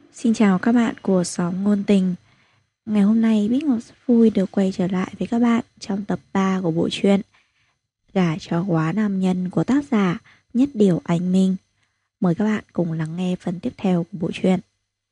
Xin chào các bạn của xóm ngôn tình. Ngày hôm nay Bích Ngọc rất vui được quay trở lại với các bạn trong tập 3 của bộ truyện Gả cho quá nam nhân của tác giả Nhất Điều Anh Minh. Mời các bạn cùng lắng nghe phần tiếp theo của bộ truyện.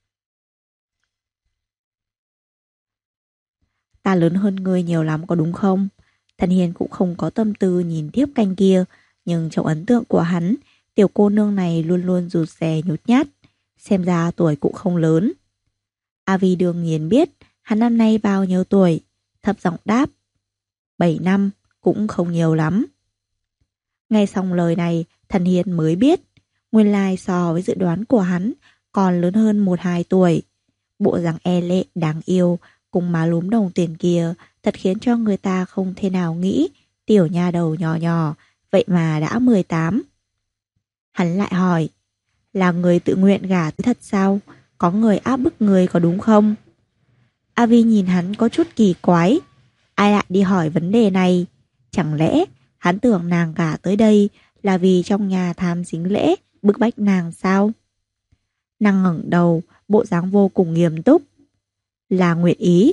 Ta lớn hơn ngươi nhiều lắm có đúng không? Thần Hiền cũng không có tâm tư nhìn tiếp canh kia, nhưng trong ấn tượng của hắn, tiểu cô nương này luôn luôn rụt rè nhút nhát, xem ra tuổi cũng không lớn. A Vi đương nhiên biết hắn năm nay bao nhiêu tuổi, thấp giọng đáp. 7 năm, cũng không nhiều lắm. Nghe xong lời này, Thần Hiền mới biết, nguyên lai so với dự đoán của hắn còn lớn hơn 1-2 tuổi. Bộ dáng e lệ đáng yêu cùng má lúm đồng tiền kia thật khiến cho người ta không thể nào nghĩ tiểu nha đầu nhỏ nhỏ vậy mà đã 18. Hắn lại hỏi, là người tự nguyện gả tới thật sao? Có người áp bức người có đúng không? A Vi nhìn hắn có chút kỳ quái. Ai lại đi hỏi vấn đề này? Chẳng lẽ hắn tưởng nàng gả tới đây là vì trong nhà tham sính lễ bức bách nàng sao? Nàng ngẩng đầu, bộ dáng vô cùng nghiêm túc. Là nguyện ý.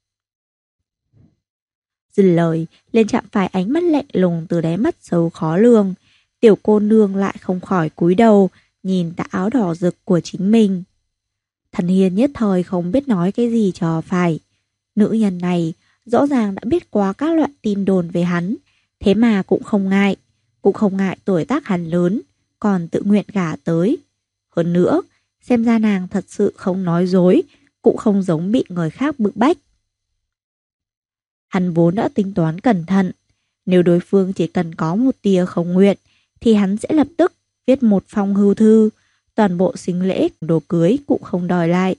Dứt lời, lên chạm phải ánh mắt lạnh lùng từ đáy mắt xấu khó lường. Tiểu cô nương lại không khỏi cúi đầu, nhìn tà áo đỏ rực của chính mình. Thần Hiền nhất thời không biết nói cái gì cho phải. Nữ nhân này rõ ràng đã biết qua các loại tin đồn về hắn, thế mà cũng không ngại. Cũng không ngại tuổi tác hắn lớn, còn tự nguyện gả tới. Hơn nữa, xem ra nàng thật sự không nói dối, cũng không giống bị người khác bức bách. Hắn vốn đã tính toán cẩn thận. Nếu đối phương chỉ cần có một tia không nguyện, thì hắn sẽ lập tức viết một phong hưu thư, toàn bộ sính lễ, đồ cưới cũng không đòi lại.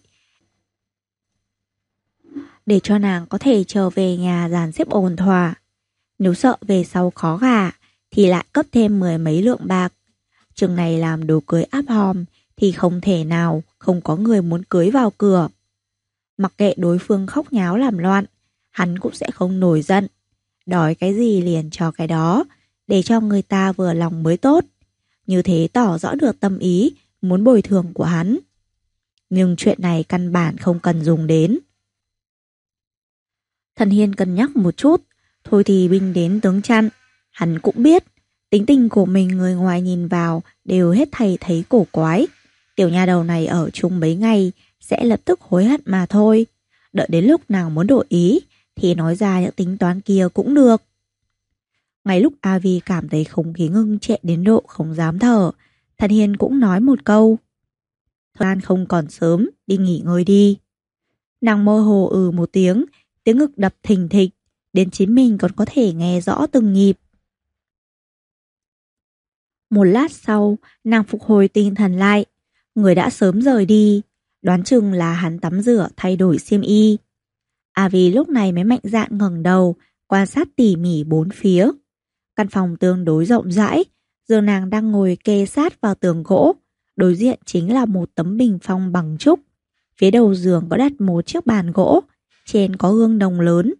Để cho nàng có thể trở về nhà dàn xếp ổn thỏa. Nếu sợ về sau khó gả, thì lại cấp thêm 10 mấy lượng bạc. Chừng này làm đồ cưới áp hòm, thì không thể nào không có người muốn cưới vào cửa. Mặc kệ đối phương khóc nháo làm loạn, hắn cũng sẽ không nổi giận. Đòi cái gì liền cho cái đó, để cho người ta vừa lòng mới tốt. Như thế tỏ rõ được tâm ý muốn bồi thường của hắn. Nhưng chuyện này căn bản không cần dùng đến. Thần Hiên cân nhắc một chút, thôi thì binh đến tướng chặn. Hắn cũng biết, tính tình của mình người ngoài nhìn vào đều hết thảy thấy cổ quái. Tiểu nha đầu này ở chung mấy ngày sẽ lập tức hối hận mà thôi. Đợi đến lúc nàng muốn đổi ý thì nói ra những tính toán kia cũng được. Ngay lúc A Vi cảm thấy không khí ngưng trệ đến độ không dám thở, Thần Hiên cũng nói một câu. Thời gian không còn sớm, đi nghỉ ngơi đi. Nàng mơ hồ một tiếng, tiếng ngực đập thình thịch, đến chính mình còn có thể nghe rõ từng nhịp. Một lát sau, nàng phục hồi tinh thần lại, người đã sớm rời đi, đoán chừng là hắn tắm rửa thay đổi xiêm y. A Vi lúc này mới mạnh dạn ngẩng đầu, quan sát tỉ mỉ bốn phía. Căn phòng tương đối rộng rãi, giường nàng đang ngồi kê sát vào tường gỗ, đối diện chính là một tấm bình phong bằng trúc. Phía đầu giường có đặt một chiếc bàn gỗ, trên có gương đồng lớn.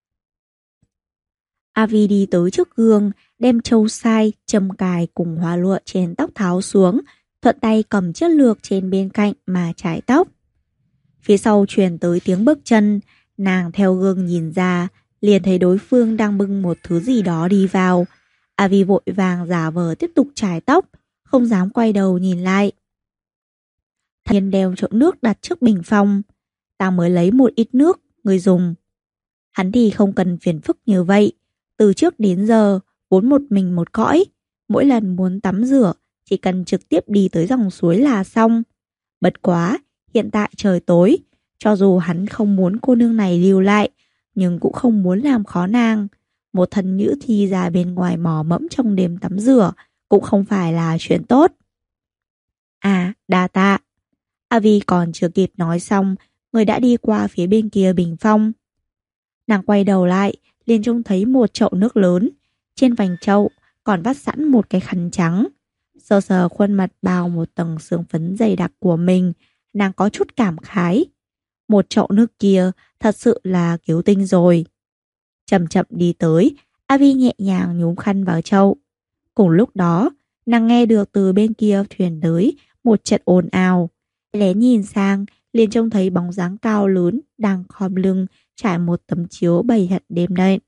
A Vi đi tới trước gương, đem châu sai, châm cài cùng hoa lụa trên tóc tháo xuống, thuận tay cầm chiếc lược trên bên cạnh mà chải tóc. Phía sau truyền tới tiếng bước chân, nàng theo gương nhìn ra, liền thấy đối phương đang bưng một thứ gì đó đi vào. A Vi vội vàng giả vờ tiếp tục chải tóc, không dám quay đầu nhìn lại. Thiên đem chậu nước đặt trước bình phong. Ta mới lấy một ít nước, người dùng. Hắn thì không cần phiền phức như vậy. Từ trước đến giờ, vốn một mình một cõi. Mỗi lần muốn tắm rửa, chỉ cần trực tiếp đi tới dòng suối là xong. Bất quá, hiện tại trời tối. Cho dù hắn không muốn cô nương này lưu lại, nhưng cũng không muốn làm khó nàng. Một thần nữ thi ra bên ngoài mò mẫm trong đêm tắm rửa cũng không phải là chuyện tốt. À, đa tạ. A Vi còn chưa kịp nói xong, người đã đi qua phía bên kia bình phong. Nàng quay đầu lại, liền trông thấy một chậu nước lớn. Trên vành chậu còn vắt sẵn một cái khăn trắng. Sờ sờ khuôn mặt bao một tầng sương phấn dày đặc của mình, nàng có chút cảm khái. Một chậu nước kia thật sự là cứu tinh rồi. Chậm chậm đi tới, A Vi nhẹ nhàng nhúng khăn vào chậu. Cùng lúc đó, nàng nghe được từ bên kia thuyền tới một trận ồn ào. Lén nhìn sang, liền trông thấy bóng dáng cao lớn đang khom lưng trải một tấm chiếu bày hận đêm đen.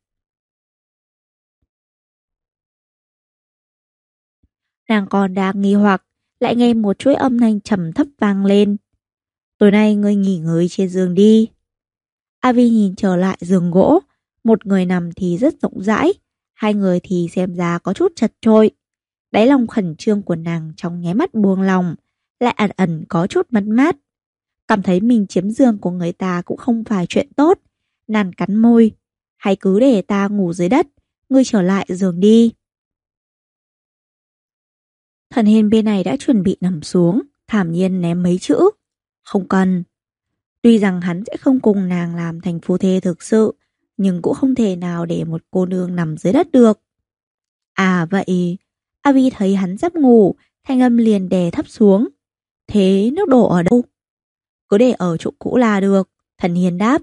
Nàng còn đang nghi hoặc, lại nghe một chuỗi âm thanh trầm thấp vang lên. Tối nay ngươi nghỉ ngơi trên giường đi. Avi nhìn trở lại giường gỗ, một người nằm thì rất rộng rãi, hai người thì xem ra có chút chật chội. Đáy lòng khẩn trương của nàng trong nháy mắt buông lòng, lại ẩn ẩn có chút mất mát. Cảm thấy mình chiếm giường của người ta cũng không phải chuyện tốt. Nàng cắn môi, hay cứ để ta ngủ dưới đất, ngươi trở lại giường đi. Thần Hiên bên này đã chuẩn bị nằm xuống, thản nhiên ném mấy chữ. Không cần. Tuy rằng hắn sẽ không cùng nàng làm thành phu thê thực sự, nhưng cũng không thể nào để một cô nương nằm dưới đất được. À vậy, Avi thấy hắn sắp ngủ, thanh âm liền đè thấp xuống. Thế nước đổ ở đâu? Cứ để ở chỗ cũ là được, Thần Hiên đáp.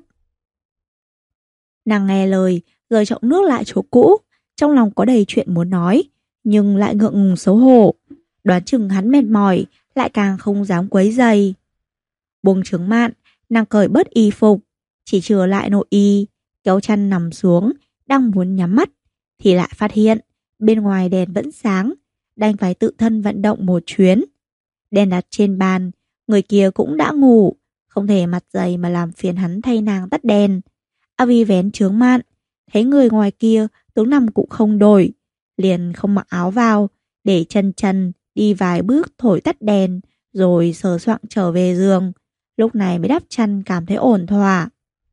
Nàng nghe lời, rời chậu nước lại chỗ cũ, trong lòng có đầy chuyện muốn nói, nhưng lại ngượng ngùng xấu hổ. Đoán chừng hắn mệt mỏi, lại càng không dám quấy giày. Buông trướng mạn, nàng cởi bớt y phục, chỉ chừa lại nội y, kéo chăn nằm xuống, đang muốn nhắm mắt, thì lại phát hiện bên ngoài đèn vẫn sáng, đành phải tự thân vận động một chuyến. Đèn đặt trên bàn, người kia cũng đã ngủ, không thể mặt dày mà làm phiền hắn thay nàng tắt đèn. Avi vén trướng mạn, thấy người ngoài kia tướng nằm cũng không đổi, liền không mặc áo vào, để chân chân đi vài bước thổi tắt đèn, rồi sờ soạng trở về giường. Lúc này mới đắp chăn cảm thấy ổn thỏa.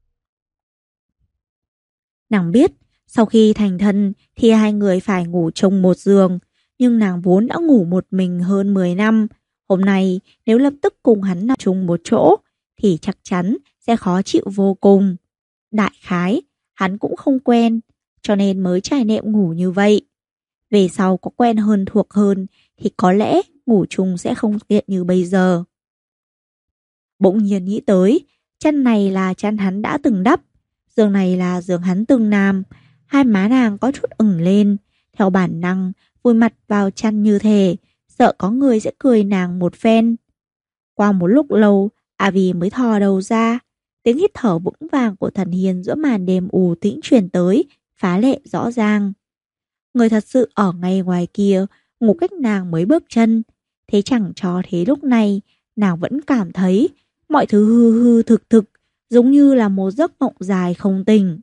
Nàng biết, sau khi thành thân thì hai người phải ngủ chung một giường, nhưng nàng vốn đã ngủ một mình hơn 10 năm. Hôm nay nếu lập tức cùng hắn nằm chung một chỗ thì chắc chắn sẽ khó chịu vô cùng. Đại khái, hắn cũng không quen, cho nên mới trải nệm ngủ như vậy. Về sau có quen hơn thuộc hơn thì có lẽ ngủ chung sẽ không tiện như bây giờ. Bỗng nhiên nghĩ tới, chăn này là chăn hắn đã từng đắp, giường này là giường hắn từng nằm. Hai má nàng có chút ửng lên, theo bản năng vùi mặt vào chăn như thể sợ có người sẽ cười nàng một phen. Qua một lúc lâu, Avi mới thò đầu ra, tiếng hít thở vững vàng của Thần Hiên giữa màn đêm u tĩnh truyền tới, phá lệ rõ ràng. Người thật sự ở ngay ngoài kia, ngủ cách nàng mới bước chân. Thế chẳng cho thế lúc này, nàng vẫn cảm thấy mọi thứ hư hư thực thực, giống như là một giấc mộng dài không tỉnh.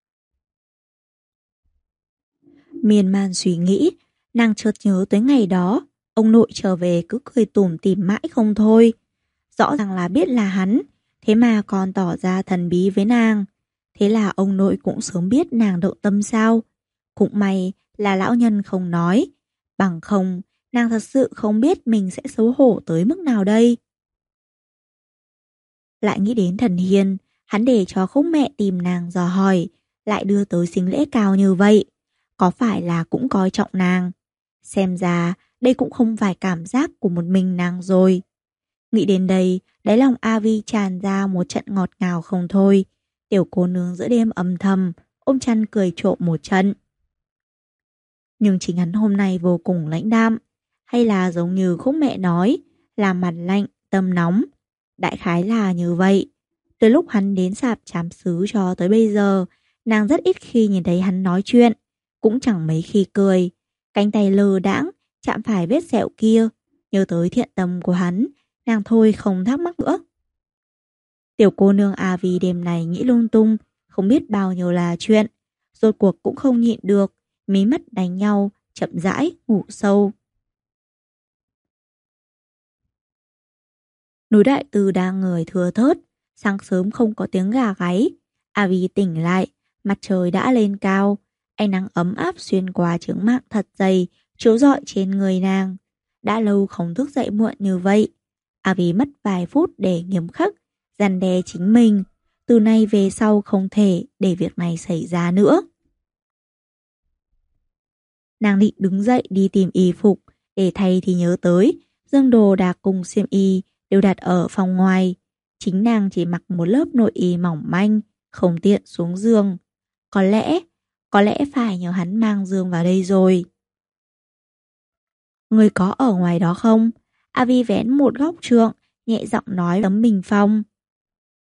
Miên man suy nghĩ, nàng chợt nhớ tới ngày đó, ông nội trở về cứ cười tủm tỉm mãi không thôi. Rõ ràng là biết là hắn, thế mà còn tỏ ra thần bí với nàng. Thế là ông nội cũng sớm biết nàng động tâm sao. Cũng may là lão nhân không nói, bằng không nàng thật sự không biết mình sẽ xấu hổ tới mức nào đây. Lại nghĩ đến Thần Hiên, hắn để cho Khúc mẹ tìm nàng dò hỏi, lại đưa tới sính lễ cao như vậy. Có phải là cũng coi trọng nàng? Xem ra đây cũng không phải cảm giác của một mình nàng rồi. Nghĩ đến đây, đáy lòng Avi tràn ra một trận ngọt ngào không thôi. Tiểu cô nương giữa đêm âm thầm, ôm chăn cười trộm một trận. Nhưng chính hắn hôm nay vô cùng lãnh đạm, hay là giống như Khúc mẹ nói, là mặt lạnh, tâm nóng. Đại khái là như vậy. Từ lúc hắn đến sạp trám xứ cho tới bây giờ, nàng rất ít khi nhìn thấy hắn nói chuyện, cũng chẳng mấy khi cười. Cánh tay lơ đãng chạm phải vết sẹo kia, nhớ tới thiện tâm của hắn, nàng thôi không thắc mắc nữa. Tiểu cô nương Avi đêm này nghĩ lung tung, không biết bao nhiêu là chuyện, rốt cuộc cũng không nhịn được, mí mắt đánh nhau, chậm rãi ngủ sâu. Núi Đại Từ đang người thưa thớt, sáng sớm không có tiếng gà gáy. Avi tỉnh lại, mặt trời đã lên cao, ánh nắng ấm áp xuyên qua trướng mạng thật dày, chiếu rọi trên người nàng. Đã lâu không thức dậy muộn như vậy. Avi mất vài phút để nghiêm khắc, răn đe chính mình. Từ nay về sau không thể để việc này xảy ra nữa. Nàng định đứng dậy đi tìm y phục, để thay thì nhớ tới, dương đồ đạc cùng xiêm y đều đặt ở phòng ngoài. Chính nàng chỉ mặc một lớp nội y mỏng manh, không tiện xuống giường. Có lẽ phải nhờ hắn mang giường vào đây rồi. Người có ở ngoài đó không? Avi vén một góc trượng, nhẹ giọng nói tấm bình phong.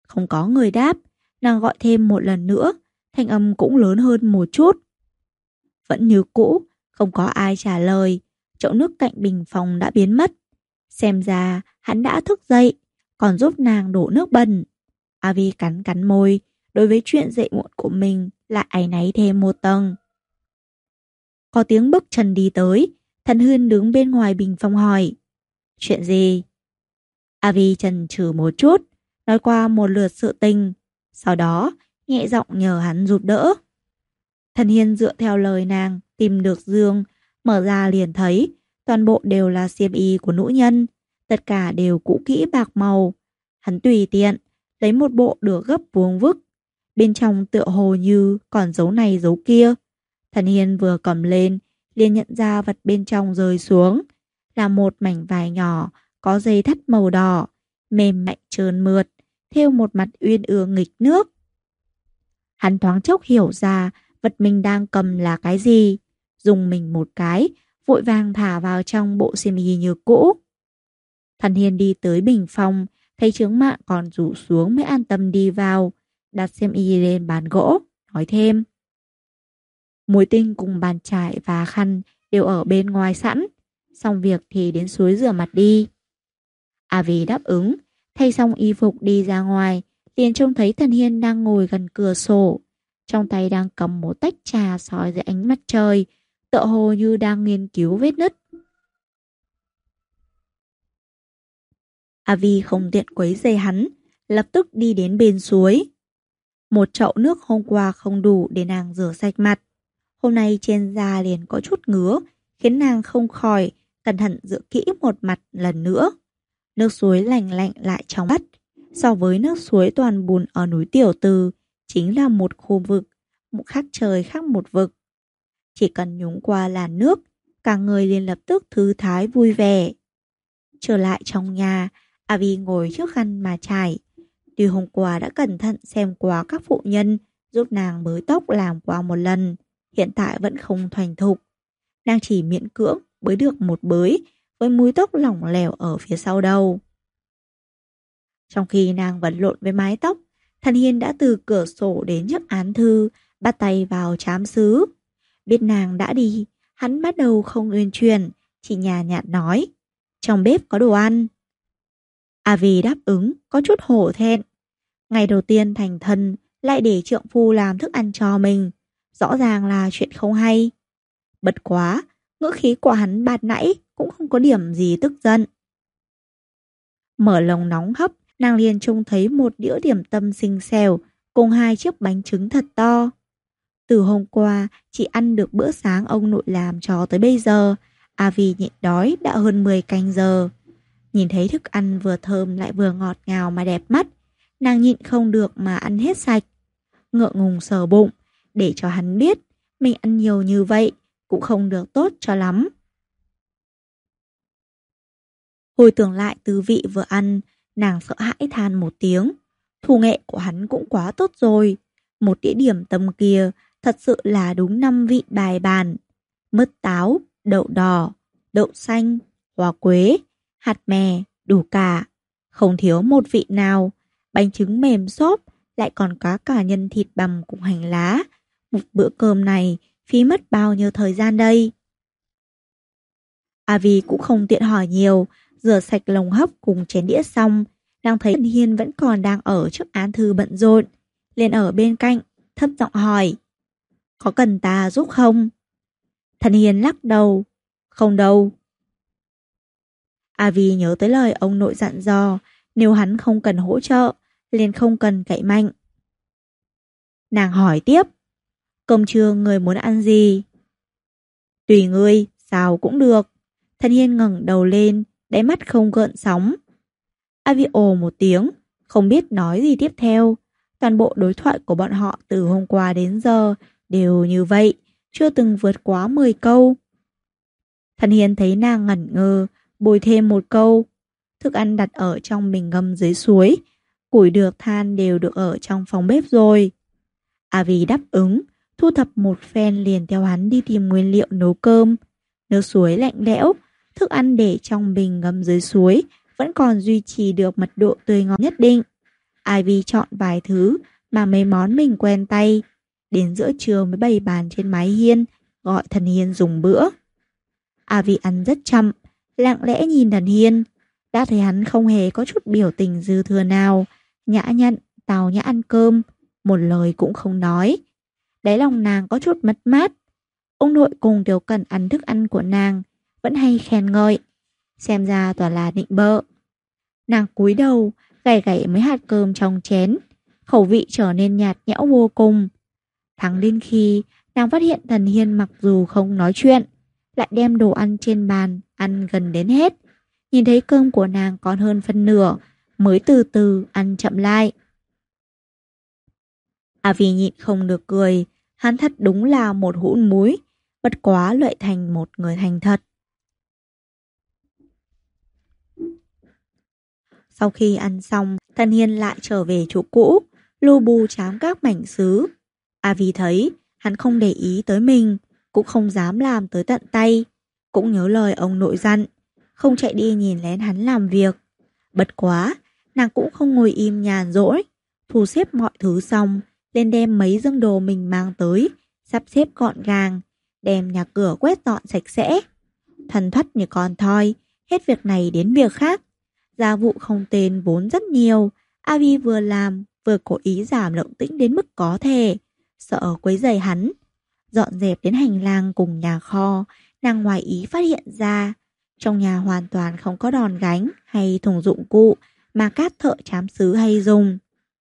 Không có người đáp, nàng gọi thêm một lần nữa, thanh âm cũng lớn hơn một chút. Vẫn như cũ, không có ai trả lời, chậu nước cạnh bình phòng đã biến mất. Xem ra hắn đã thức dậy, còn giúp nàng đổ nước bẩn. Avi cắn cắn môi, đối với chuyện dậy muộn của mình lại áy náy thêm một tầng. Có tiếng bước chân đi tới, Thần Huyên đứng bên ngoài bình phòng hỏi. Chuyện gì? Avi chần chừ một chút, nói qua một lượt sự tình, sau đó nhẹ giọng nhờ hắn giúp đỡ. Thần Hiên dựa theo lời nàng tìm được giường, mở ra liền thấy toàn bộ đều là xiêm y của nữ nhân, tất cả đều cũ kỹ bạc màu. Hắn tùy tiện lấy một bộ được gấp vuông vức, bên trong tựa hồ như còn dấu này dấu kia. Thần Hiên vừa cầm lên liền nhận ra vật bên trong rơi xuống là một mảnh vải nhỏ có dây thắt màu đỏ, mềm mại trơn mượt, thêu một mặt uyên ương nghịch nước. Hắn thoáng chốc hiểu ra vật mình đang cầm là cái gì, dùng mình một cái, vội vàng thả vào trong bộ xiêm y như cũ. Thần Hiên đi tới bình phòng, thấy chướng mạn còn rủ xuống mới an tâm đi vào, đặt xiêm y lên bàn gỗ, nói thêm. Muối tinh cùng bàn chải và khăn đều ở bên ngoài sẵn, xong việc thì đến suối rửa mặt đi. Avi đáp ứng, thay xong y phục đi ra ngoài, liền trông thấy Thần Hiên đang ngồi gần cửa sổ, trong tay đang cầm một tách trà soi dưới ánh mặt trời, tựa hồ như đang nghiên cứu vết nứt. Avi không tiện quấy rầy hắn, lập tức đi đến bên suối. Một chậu nước hôm qua không đủ để nàng rửa sạch mặt, hôm nay trên da liền có chút ngứa, khiến nàng không khỏi cẩn thận rửa kỹ một mặt lần nữa. Nước suối lạnh lạnh lại trong vắt, so với nước suối toàn bùn ở núi Tiểu Từ, chính là một khu vực, một khác trời khác một vực. Chỉ cần nhúng qua làn nước, cả người liền lập tức thư thái vui vẻ. Trở lại trong nhà, Avi ngồi trước khăn mà trải. Tuy hôm qua đã cẩn thận xem qua các phụ nhân giúp nàng bới tóc làm qua một lần, hiện tại vẫn không thành thục. Nàng chỉ miễn cưỡng bới được một bới với múi tóc lỏng lẻo ở phía sau đầu. Trong khi nàng vật lộn với mái tóc, Thần Hiên đã từ cửa sổ đến trước án thư, bắt tay vào trám sứ. Biết nàng đã đi, hắn bắt đầu không uyên chuyển, chỉ nhàn nhạt nói, trong bếp có đồ ăn. Avi đáp ứng, có chút hổ thẹn. Ngày đầu tiên thành thân, lại để trượng phu làm thức ăn cho mình, rõ ràng là chuyện không hay. Bất quá, ngữ khí của hắn ban nãy cũng không có điểm gì tức giận. Mở lồng nóng hấp, nàng liền trông thấy một đĩa điểm tâm xinh xẻo cùng 2 chiếc bánh trứng thật to. Từ hôm qua, chỉ ăn được bữa sáng ông nội làm cho tới bây giờ, Avi nhịn đói đã hơn 10 canh giờ. Nhìn thấy thức ăn vừa thơm lại vừa ngọt ngào mà đẹp mắt, nàng nhịn không được mà ăn hết sạch. Ngượng ngùng sờ bụng, để cho hắn biết mình ăn nhiều như vậy cũng không được tốt cho lắm. Hồi tưởng lại tư vị vừa ăn, nàng sợ hãi than một tiếng. Thủ nghệ của hắn cũng quá tốt rồi. Một đĩa điểm tâm kia thật sự là đúng 5 vị bài bản. Mứt táo, đậu đỏ, đậu xanh, hoa quế, hạt mè, đủ cả. Không thiếu một vị nào. Bánh trứng mềm xốp, lại còn có cả nhân thịt bằm cùng hành lá. Một bữa cơm này phí mất bao nhiêu thời gian đây? Avi cũng không tiện hỏi nhiều, rửa sạch lồng hấp cùng chén đĩa xong, đang thấy Thần Hiên vẫn còn đang ở trước án thư bận rộn, liền ở bên cạnh, thấp giọng hỏi, có cần ta giúp không? Thần Hiên lắc đầu, không đâu. Avi nhớ tới lời ông nội dặn dò, nếu hắn không cần hỗ trợ, liền không cần cậy mạnh. Nàng hỏi tiếp, cơm trưa người muốn ăn gì? Tùy ngươi, sao cũng được. Thần Hiên ngẩng đầu lên, đáy mắt không gợn sóng. Avi ồ một tiếng, không biết nói gì tiếp theo. Toàn bộ đối thoại của bọn họ từ hôm qua đến giờ đều như vậy, chưa từng vượt quá 10 câu. Thần Hiên thấy nàng ngẩn ngơ, bồi thêm một câu. Thức ăn đặt ở trong bình ngâm dưới suối, củi được than đều được ở trong phòng bếp rồi. Avi đáp ứng, thu thập một phen liền theo hắn đi tìm nguyên liệu nấu cơm. Nước suối lạnh lẽo, thức ăn để trong bình ngâm dưới suối vẫn còn duy trì được mật độ tươi ngon nhất định. Ivy chọn vài thứ mà mấy món mình quen tay. Đến giữa trưa mới bày bàn trên mái hiên, gọi Thần Hiên dùng bữa. Ivy ăn rất chậm, lặng lẽ nhìn Thần Hiên. Đã thấy hắn không hề có chút biểu tình dư thừa nào, nhã nhặn, tào nhã ăn cơm, một lời cũng không nói. Đáy lòng nàng có chút mất mát. Ông nội cùng Tiểu Cẩn ăn thức ăn của nàng, vẫn hay khen ngợi. Xem ra toàn là định bợ. Nàng cúi đầu, gảy gảy mấy hạt cơm trong chén. Khẩu vị trở nên nhạt nhẽo vô cùng. Thẳng đến khi nàng phát hiện Thần Hiên mặc dù không nói chuyện, lại đem đồ ăn trên bàn ăn gần đến hết. Nhìn thấy cơm của nàng còn hơn phân nửa, mới từ từ ăn chậm lại. Avi nhịn không được cười. Hắn thật đúng là một hũ muối, bất quá lợi thành một người thành thật. Sau khi ăn xong, Thần Hiên lại trở về chỗ cũ, lu bu chám các mảnh sứ. Avi thấy hắn không để ý tới mình, cũng không dám làm tới tận tay. Cũng nhớ lời ông nội dặn, không chạy đi nhìn lén hắn làm việc. Bất quá, nàng cũng không ngồi im nhàn rỗi, thu xếp mọi thứ xong, lên đem mấy dâng đồ mình mang tới, sắp xếp gọn gàng, đem nhà cửa quét dọn sạch sẽ. Thần thoắt như con thoi, hết việc này đến việc khác. Gia vụ không tên vốn rất nhiều, Avi vừa làm vừa cố ý giảm động tĩnh đến mức có thể, sợ quấy rầy hắn. Dọn dẹp đến hành lang cùng nhà kho, nàng ngoài ý phát hiện ra trong nhà hoàn toàn không có đòn gánh hay thùng dụng cụ mà các thợ trám sứ hay dùng.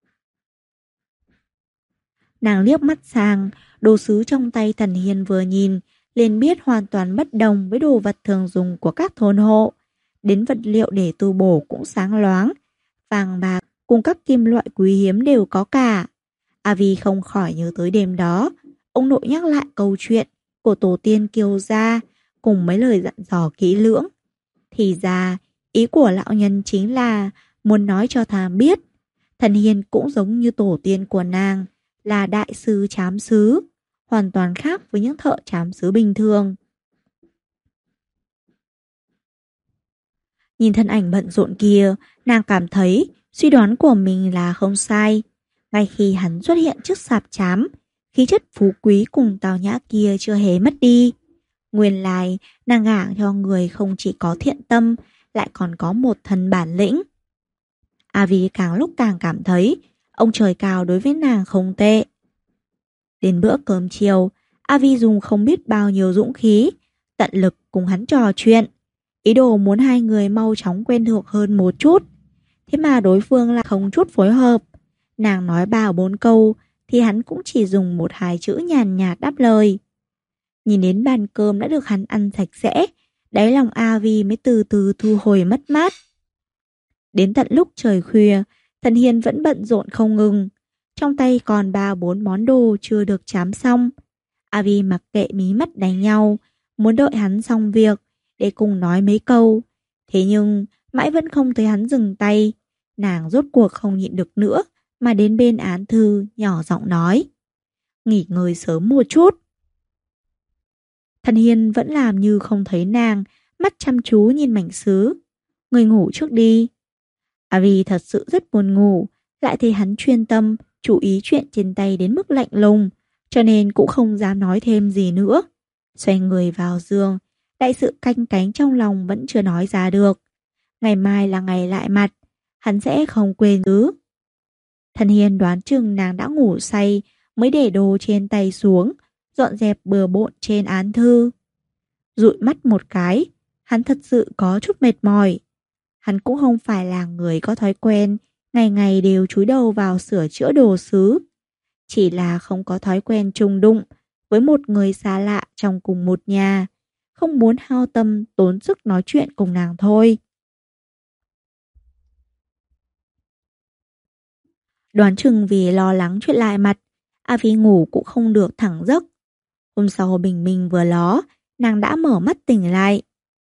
Nàng liếc mắt sang, đồ sứ trong tay Thần Hiên vừa nhìn, liền biết hoàn toàn bất đồng với đồ vật thường dùng của các thôn hộ. Đến vật liệu để tu bổ cũng sáng loáng, vàng bạc cùng các kim loại quý hiếm đều có cả. Avi không khỏi nhớ tới đêm đó, ông nội nhắc lại câu chuyện của tổ tiên Kiều gia cùng mấy lời dặn dò kỹ lưỡng. Thì ra, ý của lão nhân chính là muốn nói cho thàm biết, Thần Hiên cũng giống như tổ tiên của nàng, là đại sư trám sứ, hoàn toàn khác với những thợ trám sứ bình thường. Nhìn thân ảnh bận rộn kia, nàng cảm thấy suy đoán của mình là không sai. Ngay khi hắn xuất hiện trước sạp trám, khí chất phú quý cùng tào nhã kia chưa hề mất đi. Nguyên lai, nàng gả cho người không chỉ có thiện tâm, lại còn có một thân bản lĩnh. Avi càng lúc càng cảm thấy ông trời cao đối với nàng không tệ. Đến bữa cơm chiều, Avi dùng không biết bao nhiêu dũng khí, tận lực cùng hắn trò chuyện, ý đồ muốn hai người mau chóng quen thuộc hơn một chút. Thế mà đối phương lại không chút phối hợp. Nàng nói 3-4 câu thì hắn cũng chỉ dùng 1-2 chữ nhàn nhạt đáp lời. Nhìn đến bàn cơm đã được hắn ăn sạch sẽ, đáy lòng Avi mới từ từ thu hồi mất mát. Đến tận lúc trời khuya, Thần Hiên vẫn bận rộn không ngừng. Trong tay còn 3-4 món đồ chưa được chám xong. Avi mặc kệ mí mắt đánh nhau, muốn đợi hắn xong việc để cùng nói mấy câu. Thế nhưng mãi vẫn không thấy hắn dừng tay. Nàng rốt cuộc không nhịn được nữa mà đến bên án thư nhỏ giọng nói: nghỉ ngơi sớm một chút. Thần Hiên vẫn làm như không thấy nàng, mắt chăm chú nhìn mảnh sứ. Người ngủ trước đi. Avi thật sự rất buồn ngủ, lại thấy hắn chuyên tâm chú ý chuyện trên tay đến mức lạnh lùng, cho nên cũng không dám nói thêm gì nữa. Xoay người vào giường, đại sự canh cánh trong lòng vẫn chưa nói ra được. Ngày mai là ngày lại mặt, hắn sẽ không quên chứ. Thần Hiên đoán chừng nàng đã ngủ say, mới để đồ trên tay xuống, dọn dẹp bừa bộn trên án thư. Dụi mắt một cái, hắn thật sự có chút mệt mỏi. Hắn cũng không phải là người có thói quen ngày ngày đều chúi đầu vào sửa chữa đồ sứ. Chỉ là không có thói quen chung đụng với một người xa lạ trong cùng một nhà, không muốn hao tâm tốn sức nói chuyện cùng nàng thôi. Đoán chừng vì lo lắng chuyện lại mặt, Avi ngủ cũng không được thẳng giấc. Hôm sau bình minh vừa ló, nàng đã mở mắt tỉnh lại.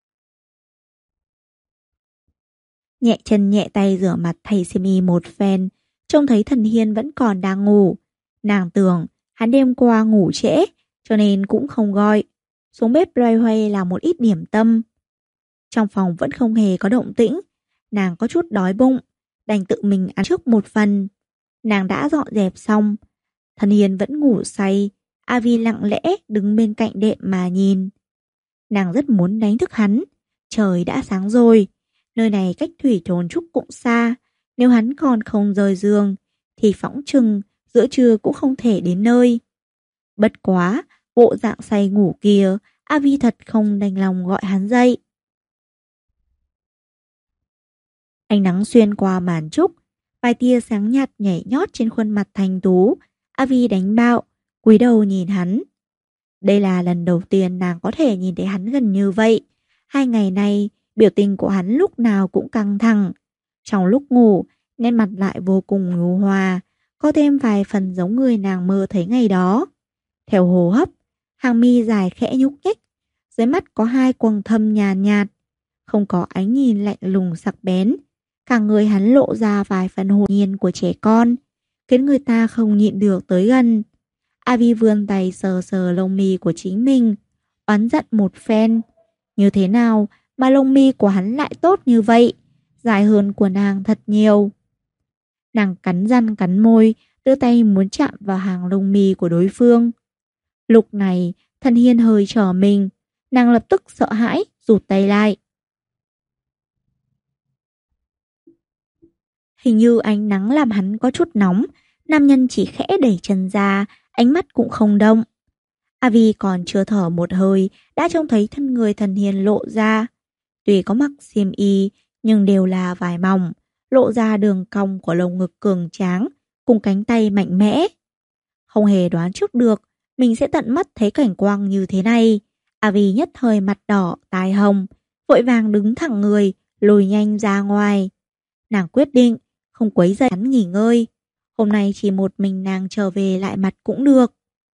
Nhẹ chân nhẹ tay rửa mặt thay xiêm y một phen, trông thấy Thần Hiên vẫn còn đang ngủ. Nàng tưởng hắn đêm qua ngủ trễ, cho nên cũng không gọi. Xuống bếp loay hoay làm một ít điểm tâm. Trong phòng vẫn không hề có động tĩnh, nàng có chút đói bụng, đành tự mình ăn trước một phần. Nàng đã dọn dẹp xong, Thần Hiên vẫn ngủ say, A Vi lặng lẽ đứng bên cạnh đệm mà nhìn. Nàng rất muốn đánh thức hắn, trời đã sáng rồi, nơi này cách thủy trốn trúc cũng xa, nếu hắn còn không rời giường thì phỏng chừng giữa trưa cũng không thể đến nơi. Bất quá, bộ dạng say ngủ kia, A Vi thật không đành lòng gọi hắn dậy. Ánh nắng xuyên qua màn trúc, vài tia sáng nhạt nhảy nhót trên khuôn mặt thanh tú. A Vi đánh bạo, cúi đầu nhìn hắn. Đây là lần đầu tiên nàng có thể nhìn thấy hắn gần như vậy. 2 ngày nay, biểu tình của hắn lúc nào cũng căng thẳng. Trong lúc ngủ, nét mặt lại vô cùng nhu hòa, có thêm vài phần giống người nàng mơ thấy ngày đó. Theo hô hấp, hàng mi dài khẽ nhúc nhích, dưới mắt có 2 quầng thâm nhàn nhạt, không có ánh nhìn lạnh lùng sắc bén. Cả người hắn lộ ra vài phần hồn nhiên của trẻ con, khiến người ta không nhịn được tới gần. A Vi vươn tay sờ sờ lông mi của chính mình, oán giận một phen. Như thế nào mà lông mi của hắn lại tốt như vậy, dài hơn của nàng thật nhiều. Nàng cắn răng cắn môi, đưa tay muốn chạm vào hàng lông mi của đối phương. Lúc này, Thần Hiên hơi trở mình, nàng lập tức sợ hãi, rụt tay lại. Hình như ánh nắng làm hắn có chút nóng, nam nhân chỉ khẽ đẩy chân ra, ánh mắt cũng không động. A Vi còn chưa thở một hơi, đã trông thấy thân người Thần Hiên lộ ra. Tuy có mặc xiêm y, nhưng đều là vải mỏng, lộ ra đường cong của lồng ngực cường tráng, cùng cánh tay mạnh mẽ. Không hề đoán trước được, mình sẽ tận mắt thấy cảnh quang như thế này. A Vi nhất thời mặt đỏ, tai hồng, vội vàng đứng thẳng người, lùi nhanh ra ngoài. Nàng quyết định không quấy rầy hắn nghỉ ngơi. Hôm nay chỉ một mình nàng trở về lại mặt cũng được.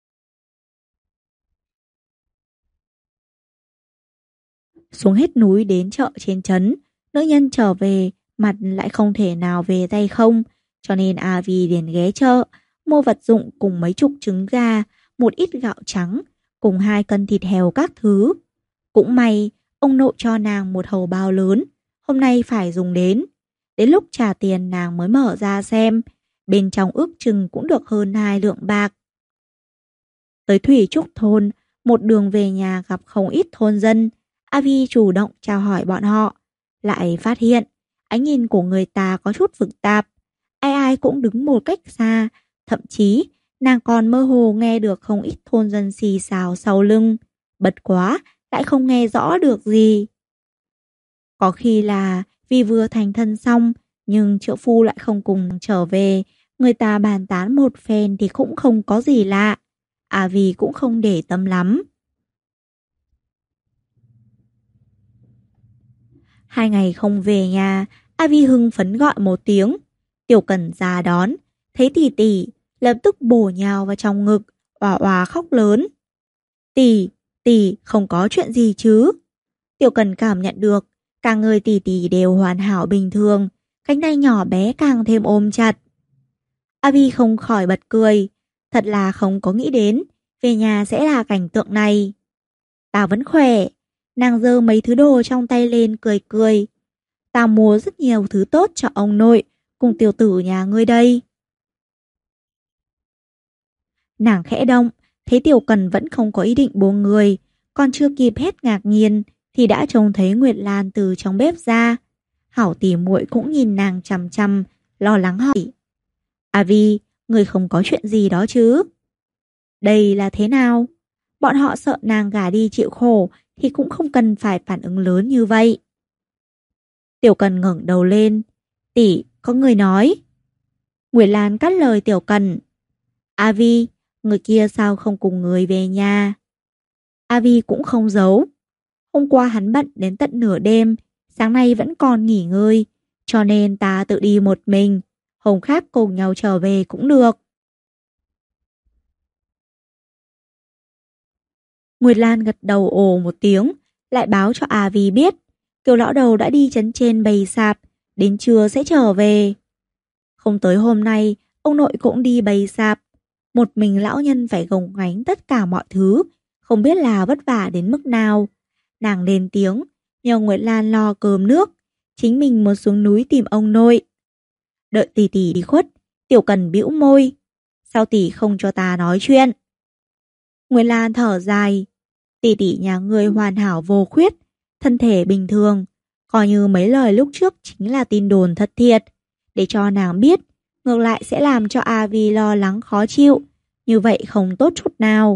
Xuống hết núi đến chợ trên trấn, nữ nhân trở về, mặt lại không thể nào về tay không, cho nên A Vi liền ghé chợ, mua vật dụng cùng mấy chục trứng gà, một ít gạo trắng, cùng 2 cân thịt heo các thứ. Cũng may, ông nội cho nàng một hầu bao lớn, hôm nay phải dùng đến. Đến lúc trả tiền nàng mới mở ra xem, bên trong ước chừng cũng được hơn 2 lượng bạc. Tới Thủy Trúc thôn, một đường về nhà gặp không ít thôn dân. A Vi chủ động chào hỏi bọn họ, lại phát hiện ánh nhìn của người ta có chút phức tạp, ai ai cũng đứng một cách xa, thậm chí nàng còn mơ hồ nghe được không ít thôn dân xì xào sau lưng, bật quá lại không nghe rõ được gì. Có khi là vì vừa thành thân xong, nhưng triệu phu lại không cùng trở về, người ta bàn tán một phen thì cũng không có gì lạ. A Vi cũng không để tâm lắm. 2 ngày không về nhà, A Vi hưng phấn gọi một tiếng. Tiểu Cần ra đón, thấy tỷ tỷ, lập tức bổ nhào vào trong ngực, òa òa khóc lớn. Tỷ, tỷ không có chuyện gì chứ? Tiểu Cần cảm nhận được, cả người tỷ tỷ đều hoàn hảo bình thường, cánh tay nhỏ bé càng thêm ôm chặt. A Vi không khỏi bật cười, thật là không có nghĩ đến, về nhà sẽ là cảnh tượng này. Ta vẫn khỏe. Nàng giơ mấy thứ đồ trong tay lên cười cười. Ta mua rất nhiều thứ tốt cho ông nội cùng tiểu tử nhà ngươi đây. Nàng khẽ động, thấy Tiểu Cần vẫn không có ý định buông người, còn chưa kịp hết ngạc nhiên thì đã trông thấy Nguyệt Lan từ trong bếp ra. Hảo tỉ muội cũng nhìn nàng chằm chằm, lo lắng hỏi: A Vi, người không có chuyện gì đó chứ? Đây là thế nào? Bọn họ sợ nàng gả đi chịu khổ thì cũng không cần phải phản ứng lớn như vậy. Tiểu Cần ngẩng đầu lên. Tỷ, có người nói. Nguyệt Lan cắt lời Tiểu Cần. A Vi, người kia sao không cùng người về nhà? A Vi cũng không giấu. Hôm qua hắn bận đến tận nửa đêm, sáng nay vẫn còn nghỉ ngơi, cho nên ta tự đi một mình, hôm khác cùng nhau trở về cũng được. Nguyệt Lan gật đầu ồ một tiếng, lại báo cho A Vi biết, Kiều lão đầu đã đi trấn trên bày sạp, đến trưa sẽ trở về. Không tới hôm nay, ông nội cũng đi bày sạp, một mình lão nhân phải gồng gánh tất cả mọi thứ, không biết là vất vả đến mức nào. Nàng lên tiếng, nhờ Nguyệt Lan lo cơm nước, chính mình muốn xuống núi tìm ông nội. Đợi tỷ tỷ đi khuất, Tiểu Cần bĩu môi. Sao tỷ không cho ta nói chuyện? Nguyệt Lan thở dài. Tỷ tỷ nhà ngươi hoàn hảo vô khuyết, thân thể bình thường, coi như mấy lời lúc trước chính là tin đồn thật thiệt. Để cho nàng biết, ngược lại sẽ làm cho A Vi lo lắng khó chịu, như vậy không tốt chút nào.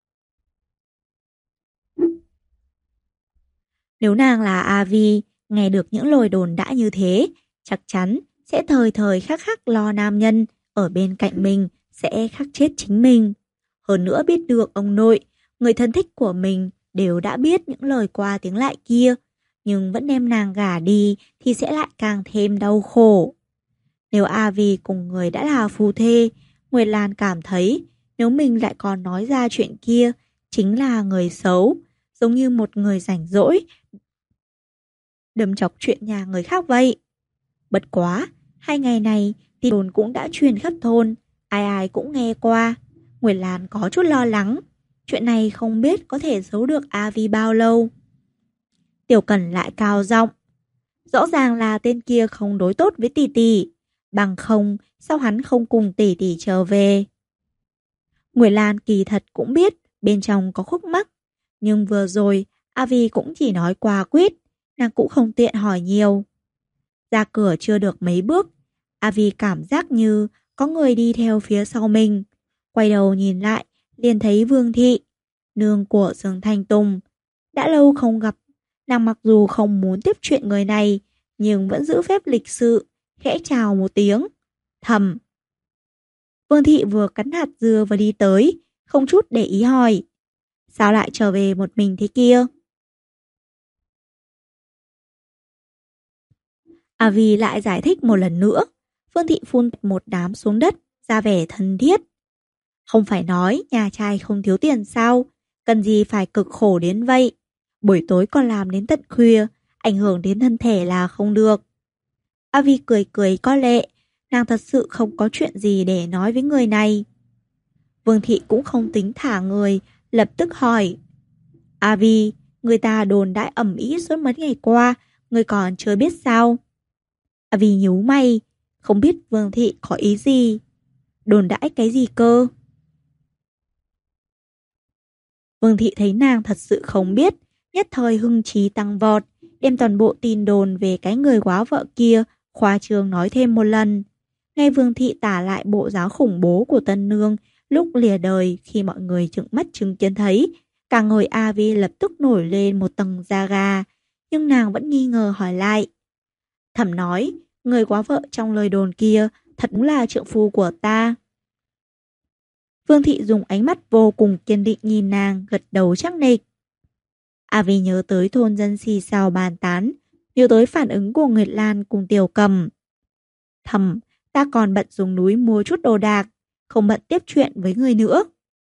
Nếu nàng là A Vi, nghe được những lời đồn đã như thế, chắc chắn sẽ thời thời khắc khắc lo nam nhân ở bên cạnh mình sẽ khắc chết chính mình. Hơn nữa biết được ông nội, người thân thích của mình đều đã biết những lời qua tiếng lại kia, nhưng vẫn đem nàng gả đi thì sẽ lại càng thêm đau khổ. Nếu A Vi cùng người đã là phu thê, Nguyệt Lan cảm thấy nếu mình lại còn nói ra chuyện kia, chính là người xấu, giống như một người rảnh rỗi, đâm chọc chuyện nhà người khác vậy. Bất quá, 2 ngày này tin đồn cũng đã truyền khắp thôn, ai ai cũng nghe qua. Nguyệt Lan có chút lo lắng, chuyện này không biết có thể giấu được A Vi bao lâu. Tiểu Cẩn lại cao giọng, rõ ràng là tên kia không đối tốt với tỷ tỷ, bằng không sao hắn không cùng tỷ tỷ trở về. Nguyệt Lan kỳ thật cũng biết bên trong có khúc mắc, nhưng vừa rồi A Vi cũng chỉ nói qua quýt, nàng cũng không tiện hỏi nhiều. Ra cửa chưa được mấy bước, A Vi cảm giác như có người đi theo phía sau mình. Quay đầu nhìn lại, liền thấy Vương Thị, nương của Dương Thanh Tùng. Đã lâu không gặp, nàng mặc dù không muốn tiếp chuyện người này, nhưng vẫn giữ phép lịch sự, khẽ chào một tiếng. Thầm. Vương Thị vừa cắn hạt dưa và đi tới, không chút để ý hỏi. Sao lại trở về một mình thế kia? A Vi lại giải thích một lần nữa. Vương Thị phun một đám xuống đất, ra vẻ thân thiết. Không phải nói nhà trai không thiếu tiền sao? Cần gì phải cực khổ đến vậy? Buổi tối còn làm đến tận khuya, ảnh hưởng đến thân thể là không được. A Vi cười cười có lệ, nàng thật sự không có chuyện gì để nói với người này. Vương Thị cũng không tính thả người, lập tức hỏi. A Vi, người ta đồn đãi ầm ĩ suốt mấy ngày qua, người còn chưa biết sao? A Vi nhíu mày, không biết Vương Thị có ý gì. Đồn đãi cái gì cơ? Vương Thị thấy nàng thật sự không biết, nhất thời hưng trí tăng vọt, đem toàn bộ tin đồn về cái người quá vợ kia khoa trương nói thêm một lần. Nghe Vương Thị tả lại bộ dáng khủng bố của tân nương lúc lìa đời, khi mọi người trừng mắt chứng kiến thấy, cả người A Vi lập tức nổi lên một tầng da gà, nhưng nàng vẫn nghi ngờ hỏi lại. Thẩm nói, người quá vợ trong lời đồn kia thật đúng là trượng phu của ta. Vương Thị dùng ánh mắt vô cùng kiên định nhìn nàng, gật đầu chắc nịch. A Vi nhớ tới thôn dân xì xào bàn tán, nhớ tới phản ứng của Nguyệt Lan cùng Tiểu Cầm. Thầm, ta còn bận dùng núi mua chút đồ đạc, không bận tiếp chuyện với người nữa.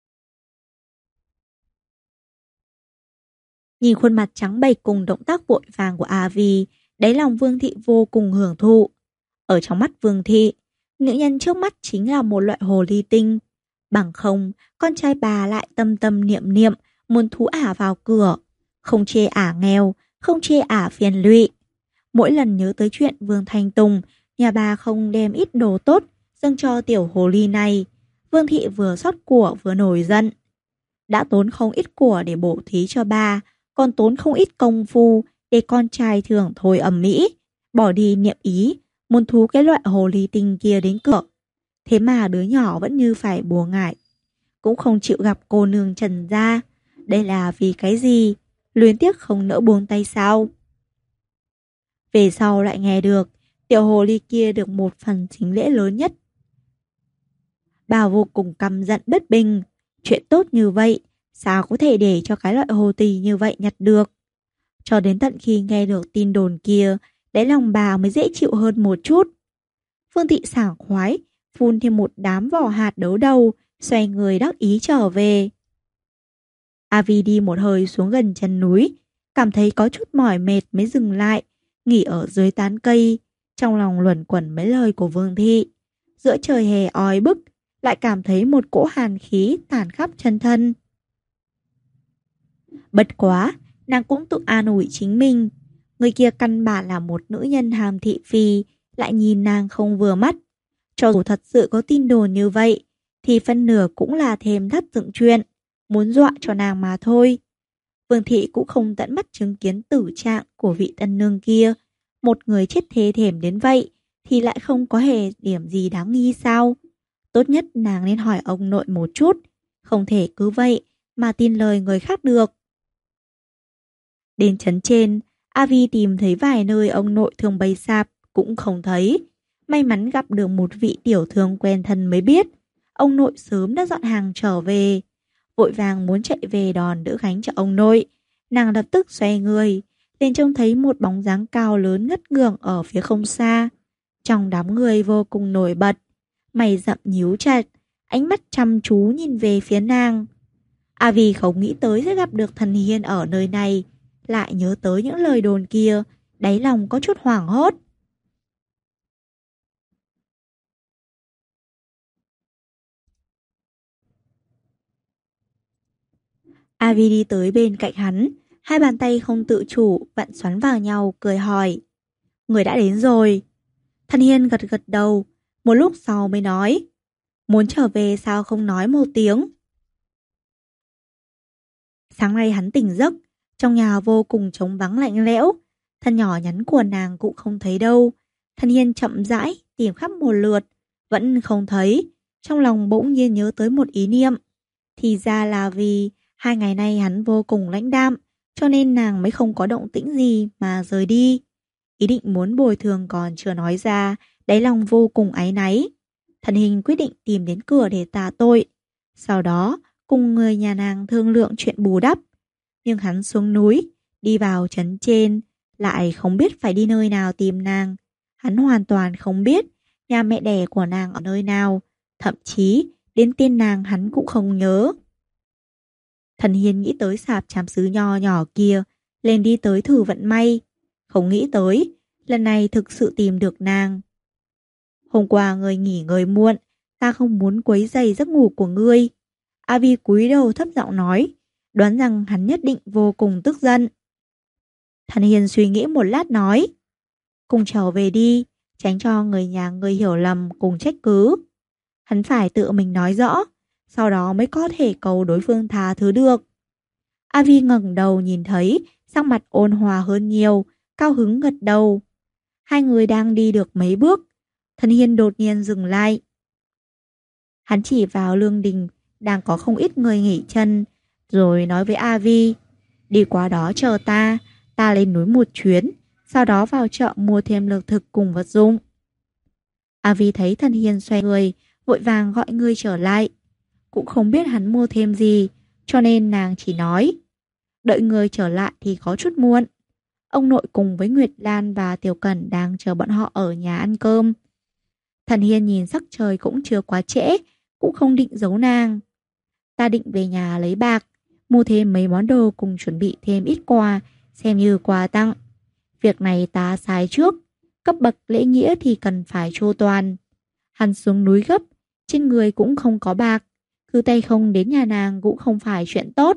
Nhìn khuôn mặt trắng bệch cùng động tác vội vàng của A Vi, đáy lòng Vương Thị vô cùng hưởng thụ. Ở trong mắt Vương Thị, nữ nhân trước mắt chính là một loại hồ ly tinh. Bằng không, con trai bà lại tâm tâm niệm niệm muốn thú ả vào cửa. Không chê ả nghèo, không chê ả phiền lụy. Mỗi lần nhớ tới chuyện Vương Thanh Tùng, nhà bà không đem ít đồ tốt dâng cho tiểu hồ ly này. Vương Thị vừa xót của vừa nổi giận. Đã tốn không ít của để bổ thí cho bà, còn tốn không ít công phu để con trai thưởng thôi ầm ĩ, bỏ đi niệm ý, muốn thú cái loại hồ ly tinh kia đến cửa. Thế mà đứa nhỏ vẫn như phải bùa ngải, cũng không chịu gặp cô nương Trần gia. Đây là vì cái gì? Luyến tiếc không nỡ buông tay sao? Về sau lại nghe được tiểu hồ ly kia được một phần chính lễ lớn nhất. Bà vô cùng căm giận bất bình. Chuyện tốt như vậy sao có thể để cho cái loại hồ tỳ như vậy nhặt được? Cho đến tận khi nghe được tin đồn kia, đáy lòng bà mới dễ chịu hơn một chút. Phương Thị sảng khoái phun thêm một đám vỏ hạt đấu đầu, xoay người đắc ý trở về. A Vi đi một hơi xuống gần chân núi, cảm thấy có chút mỏi mệt mới dừng lại, nghỉ ở dưới tán cây, trong lòng luẩn quẩn mấy lời của Vương Thị. Giữa trời hè oi bức, lại cảm thấy một cỗ hàn khí tản khắp chân thân. Bất quá, nàng cũng tự an ủi chính mình. Người kia căn bản là một nữ nhân hàm thị phi, lại nhìn nàng không vừa mắt. Cho dù thật sự có tin đồn như vậy, thì phân nửa cũng là thêm thắt dựng chuyện, muốn dọa cho nàng mà thôi. Vương thị cũng không tận mắt chứng kiến tử trạng của vị tân nương kia. Một người chết thê thảm đến vậy, thì lại không có hề điểm gì đáng nghi sao? Tốt nhất nàng nên hỏi ông nội một chút, không thể cứ vậy mà tin lời người khác được. Đến trấn trên, A Vi tìm thấy vài nơi ông nội thường bày sạp, cũng không thấy. May mắn gặp được một vị tiểu thương quen thân mới biết, ông nội sớm đã dọn hàng trở về. Vội vàng muốn chạy về đòn đỡ gánh cho ông nội. Nàng lập tức xoay người, liền trông thấy một bóng dáng cao lớn ngất ngưởng ở phía không xa. Trong đám người vô cùng nổi bật, mày rậm nhíu chặt, ánh mắt chăm chú nhìn về phía nàng. A Vi không nghĩ tới sẽ gặp được thần Hiên ở nơi này, lại nhớ tới những lời đồn kia, đáy lòng có chút hoảng hốt. A Vi đi tới bên cạnh hắn, hai bàn tay không tự chủ vặn xoắn vào nhau, cười hỏi: người đã đến rồi. Thần Hiên gật gật đầu, một lúc sau mới nói: muốn trở về sao không nói một tiếng. Sáng nay hắn tỉnh giấc, trong nhà vô cùng trống vắng lạnh lẽo, thân nhỏ nhắn của nàng cũng không thấy đâu. Thần Hiên chậm rãi tìm khắp một lượt, vẫn không thấy. Trong lòng bỗng nhiên nhớ tới một ý niệm. Thì ra là vì 2 ngày nay hắn vô cùng lãnh đạm, cho nên nàng mới không có động tĩnh gì mà rời đi. Ý định muốn bồi thường còn chưa nói ra, đáy lòng vô cùng áy náy. Thần Hình quyết định tìm đến cửa để tạ tội. Sau đó cùng người nhà nàng thương lượng chuyện bù đắp. Nhưng hắn xuống núi, đi vào trấn trên, lại không biết phải đi nơi nào tìm nàng. Hắn hoàn toàn không biết nhà mẹ đẻ của nàng ở nơi nào, thậm chí đến tên nàng hắn cũng không nhớ. Thần Hiên nghĩ tới sạp trám sứ nho nhỏ kia, lên đi tới thử vận may. Không nghĩ tới, lần này thực sự tìm được nàng. Hôm qua ngươi nghỉ ngơi muộn, ta không muốn quấy rầy giấc ngủ của ngươi. A Vi cúi đầu thấp giọng nói, đoán rằng hắn nhất định vô cùng tức giận. Thần Hiên suy nghĩ một lát nói, cùng trở về đi, tránh cho người nhà ngươi hiểu lầm cùng trách cứ. Hắn phải tự mình nói rõ, sau đó mới có thể cầu đối phương tha thứ được. A Vi ngẩng đầu nhìn thấy, sắc mặt ôn hòa hơn nhiều, cao hứng gật đầu. Hai người đang đi được mấy bước, Thần Hiên đột nhiên dừng lại. Hắn chỉ vào lương đình đang có không ít người nghỉ chân, rồi nói với A Vi, đi qua đó chờ ta, ta lên núi một chuyến, sau đó vào chợ mua thêm lương thực cùng vật dụng. A Vi thấy Thần Hiên xoay người, vội vàng gọi người trở lại. Cũng không biết hắn mua thêm gì, cho nên nàng chỉ nói, đợi người trở lại thì có chút muộn. Ông nội cùng với Nguyệt Lan và Tiểu Cẩn đang chờ bọn họ ở nhà ăn cơm. Thần Hiên nhìn sắc trời cũng chưa quá trễ, cũng không định giấu nàng. Ta định về nhà lấy bạc, mua thêm mấy món đồ cùng chuẩn bị thêm ít quà, xem như quà tặng. Việc này ta sai trước, cấp bậc lễ nghĩa thì cần phải chu toàn. Hắn xuống núi gấp, trên người cũng không có bạc, cứ tay không đến nhà nàng cũng không phải chuyện tốt.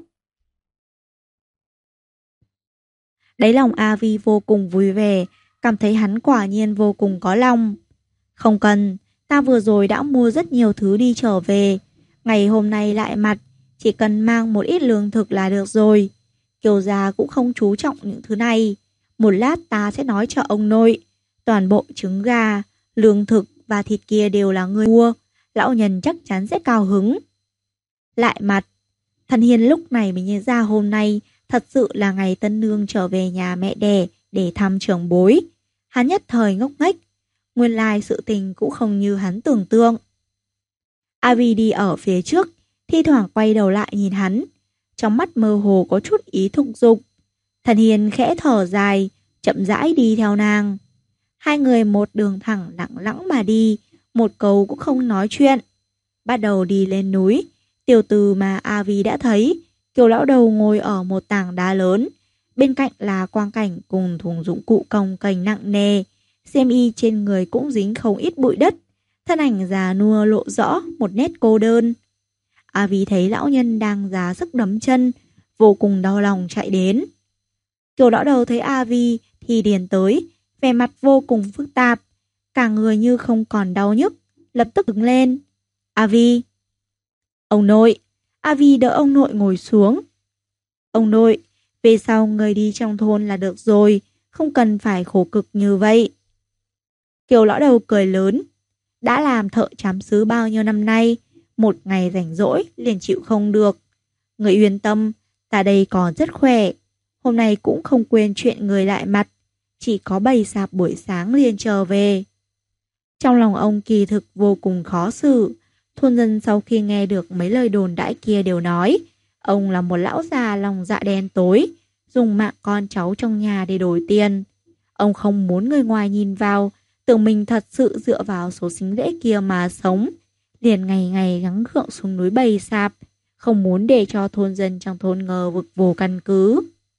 Đáy lòng A Vi vô cùng vui vẻ, cảm thấy hắn quả nhiên vô cùng có lòng. Không cần, ta vừa rồi đã mua rất nhiều thứ đi trở về. Ngày hôm nay lại mặt, chỉ cần mang một ít lương thực là được rồi. Kiều gia cũng không chú trọng những thứ này. Một lát ta sẽ nói cho ông nội. Toàn bộ trứng gà, lương thực và thịt kia đều là người mua. Lão nhân chắc chắn sẽ cao hứng. Lại mặt, Thần Hiên lúc này mới nhận ra hôm nay thật sự là ngày tân nương trở về nhà mẹ đẻ để thăm trưởng bối. Hắn nhất thời ngốc nghếch, nguyên lai sự tình cũng không như hắn tưởng tượng. A Vi đi ở phía trước, thi thoảng quay đầu lại nhìn hắn, trong mắt mơ hồ có chút ý thúc giục. Thần Hiên khẽ thở dài, chậm rãi đi theo nàng. Hai người một đường thẳng lặng lặng mà đi, một câu cũng không nói chuyện. Bắt đầu đi lên núi, tiểu từ mà A Vi đã thấy, Kiều lão đầu ngồi ở một tảng đá lớn, bên cạnh là quang cảnh cùng thùng dụng cụ cồng kềnh nặng nề, xiêm y trên người cũng dính không ít bụi đất, thân ảnh già nua lộ rõ một nét cô đơn. A Vi thấy lão nhân đang ra sức đấm chân, vô cùng đau lòng chạy đến. Kiều lão đầu thấy A Vi thì điền tới, vẻ mặt vô cùng phức tạp, cả người như không còn đau nhức, lập tức đứng lên. Avi. Ông nội. Avi đỡ ông nội ngồi xuống. Ông nội, về sau người đi trong thôn là được rồi, không cần phải khổ cực như vậy. Kiều lão đầu cười lớn. Đã làm thợ trám sứ bao nhiêu năm nay, một ngày rảnh rỗi liền chịu không được. Người yên tâm, ta đây còn rất khỏe. Hôm nay cũng không quên chuyện người lại mặt, chỉ có bày sạp buổi sáng liền trở về. Trong lòng ông kỳ thực vô cùng khó xử. Thôn dân sau khi nghe được mấy lời đồn đãi kia đều nói ông là một lão già lòng dạ đen tối, dùng mạng con cháu trong nhà để đổi tiền. Ông không muốn người ngoài nhìn vào, tưởng mình thật sự dựa vào số sính lễ kia mà sống, liền ngày ngày gắng gượng xuống núi bày sạp, không muốn để cho thôn dân trong thôn ngờ vực vô căn cứ.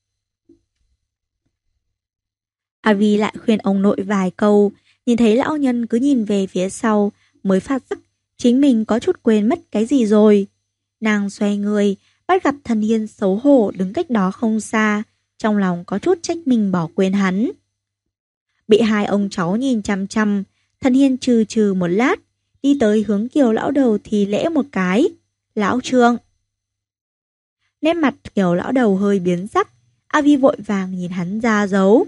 Avi lại khuyên ông nội vài câu, nhìn thấy lão nhân cứ nhìn về phía sau, mới phát giác chính mình có chút quên mất cái gì rồi. Nàng xoay người, bắt gặp Thần Hiên xấu hổ đứng cách đó không xa, trong lòng có chút trách mình bỏ quên hắn. Bị hai ông cháu nhìn chăm chăm, Thần Hiên trừ trừ một lát, đi tới hướng Kiều lão đầu thì lễ một cái. Lão Trương. Nét mặt Kiều lão đầu hơi biến sắc, Avi vội vàng nhìn hắn ra dấu.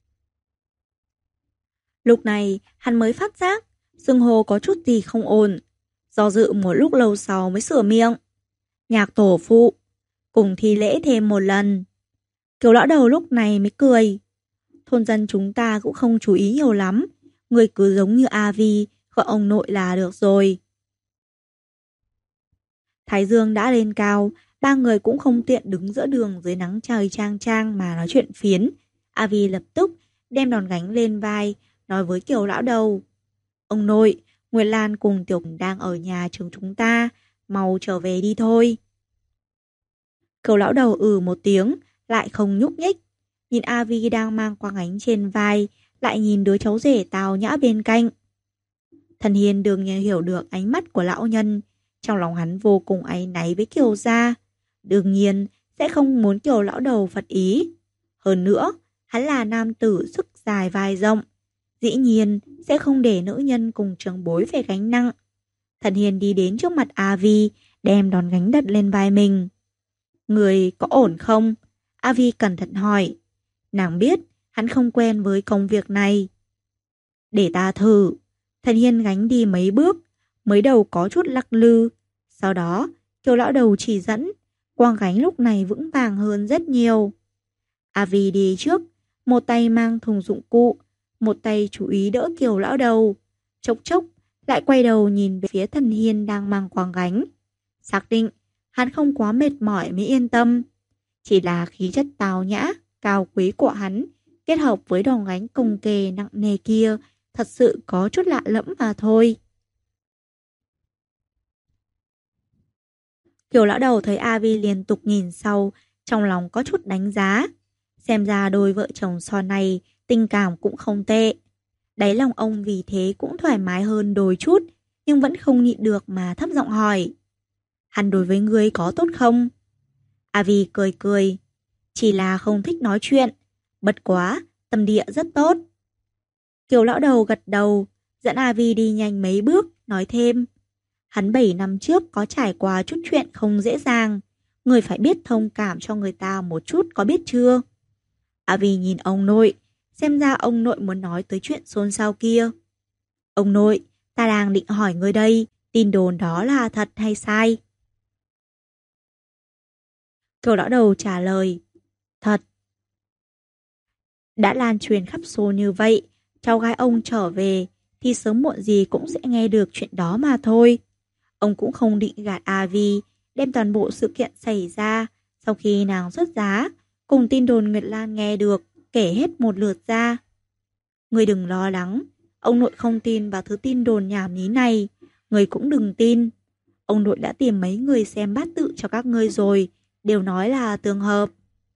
Lúc này, hắn mới phát giác, xưng hô có chút gì không ổn. Do dự một lúc lâu sau mới sửa miệng. Nhạc tổ phụ, cùng thi lễ thêm một lần. Kiều lão đầu lúc này mới cười. Thôn dân chúng ta cũng không chú ý nhiều lắm, người cứ giống như Avi, gọi ông nội là được rồi. Thái dương đã lên cao, ba người cũng không tiện đứng giữa đường dưới nắng trời chang chang mà nói chuyện phiến. Avi lập tức đem đòn gánh lên vai, nói với Kiều lão đầu. Ông nội, Nguyệt Lan cùng Tiểu đang ở nhà trường chúng ta, mau trở về đi thôi. Kiều lão đầu một tiếng, lại không nhúc nhích. Nhìn Avi đang mang quang gánh trên vai, lại nhìn đứa cháu rể tào nhã bên cạnh. Thần Hiên đương nhiên hiểu được ánh mắt của lão nhân, trong lòng hắn vô cùng áy náy với Kiều gia. Đương nhiên sẽ không muốn Kiều lão đầu phật ý. Hơn nữa, hắn là nam tử sức dài vai rộng, dĩ nhiên sẽ không để nữ nhân cùng trưởng bối phải gánh nặng. Thần Hiên đi đến trước mặt Avi, đem đòn gánh đặt lên vai mình. Người có ổn không? Avi cẩn thận hỏi. Nàng biết hắn không quen với công việc này. Để ta thử. Thần Hiên gánh đi mấy bước, mới đầu có chút lắc lư. Sau đó, Kiều lão đầu chỉ dẫn, quang gánh lúc này vững vàng hơn rất nhiều. Avi đi trước, một tay mang thùng dụng cụ, một tay chú ý đỡ Kiều lão đầu. Chốc chốc, lại quay đầu nhìn về phía Thần Hiên đang mang quang gánh. Xác định, hắn không quá mệt mỏi mới yên tâm. Chỉ là khí chất tào nhã, cao quý của hắn, kết hợp với đòn gánh cồng kềnh nặng nề kia, thật sự có chút lạ lẫm mà thôi. Kiều lão đầu thấy Avi liên tục nhìn sau, trong lòng có chút đánh giá. Xem ra đôi vợ chồng son này tình cảm cũng không tệ. Đáy lòng ông vì thế cũng thoải mái hơn đôi chút, nhưng vẫn không nhịn được mà thấp giọng hỏi. Hắn đối với ngươi có tốt không? Avi cười cười. Chỉ là không thích nói chuyện. Bất quá, tâm địa rất tốt. Kiều lão đầu gật đầu, dẫn Avi đi nhanh mấy bước, nói thêm. Hắn 7 năm trước có trải qua chút chuyện không dễ dàng. Người phải biết thông cảm cho người ta một chút, có biết chưa? Avi nhìn ông nội, xem ra ông nội muốn nói tới chuyện xôn xao kia. Ông nội, ta đang định hỏi người đây, tin đồn đó là thật hay sai? Kiều lão đầu trả lời. Thật. Đã lan truyền khắp xô như vậy, cháu gái ông trở về thì sớm muộn gì cũng sẽ nghe được chuyện đó mà thôi. Ông cũng không định gạt Avi, đem toàn bộ sự kiện xảy ra sau khi nàng xuất giá, cùng tin đồn Nguyệt Lan nghe được, kể hết một lượt ra. Người đừng lo lắng, ông nội không tin vào thứ tin đồn nhảm nhí này, người cũng đừng tin. Ông nội đã tìm mấy người xem bát tự cho các ngươi rồi, đều nói là tường hợp.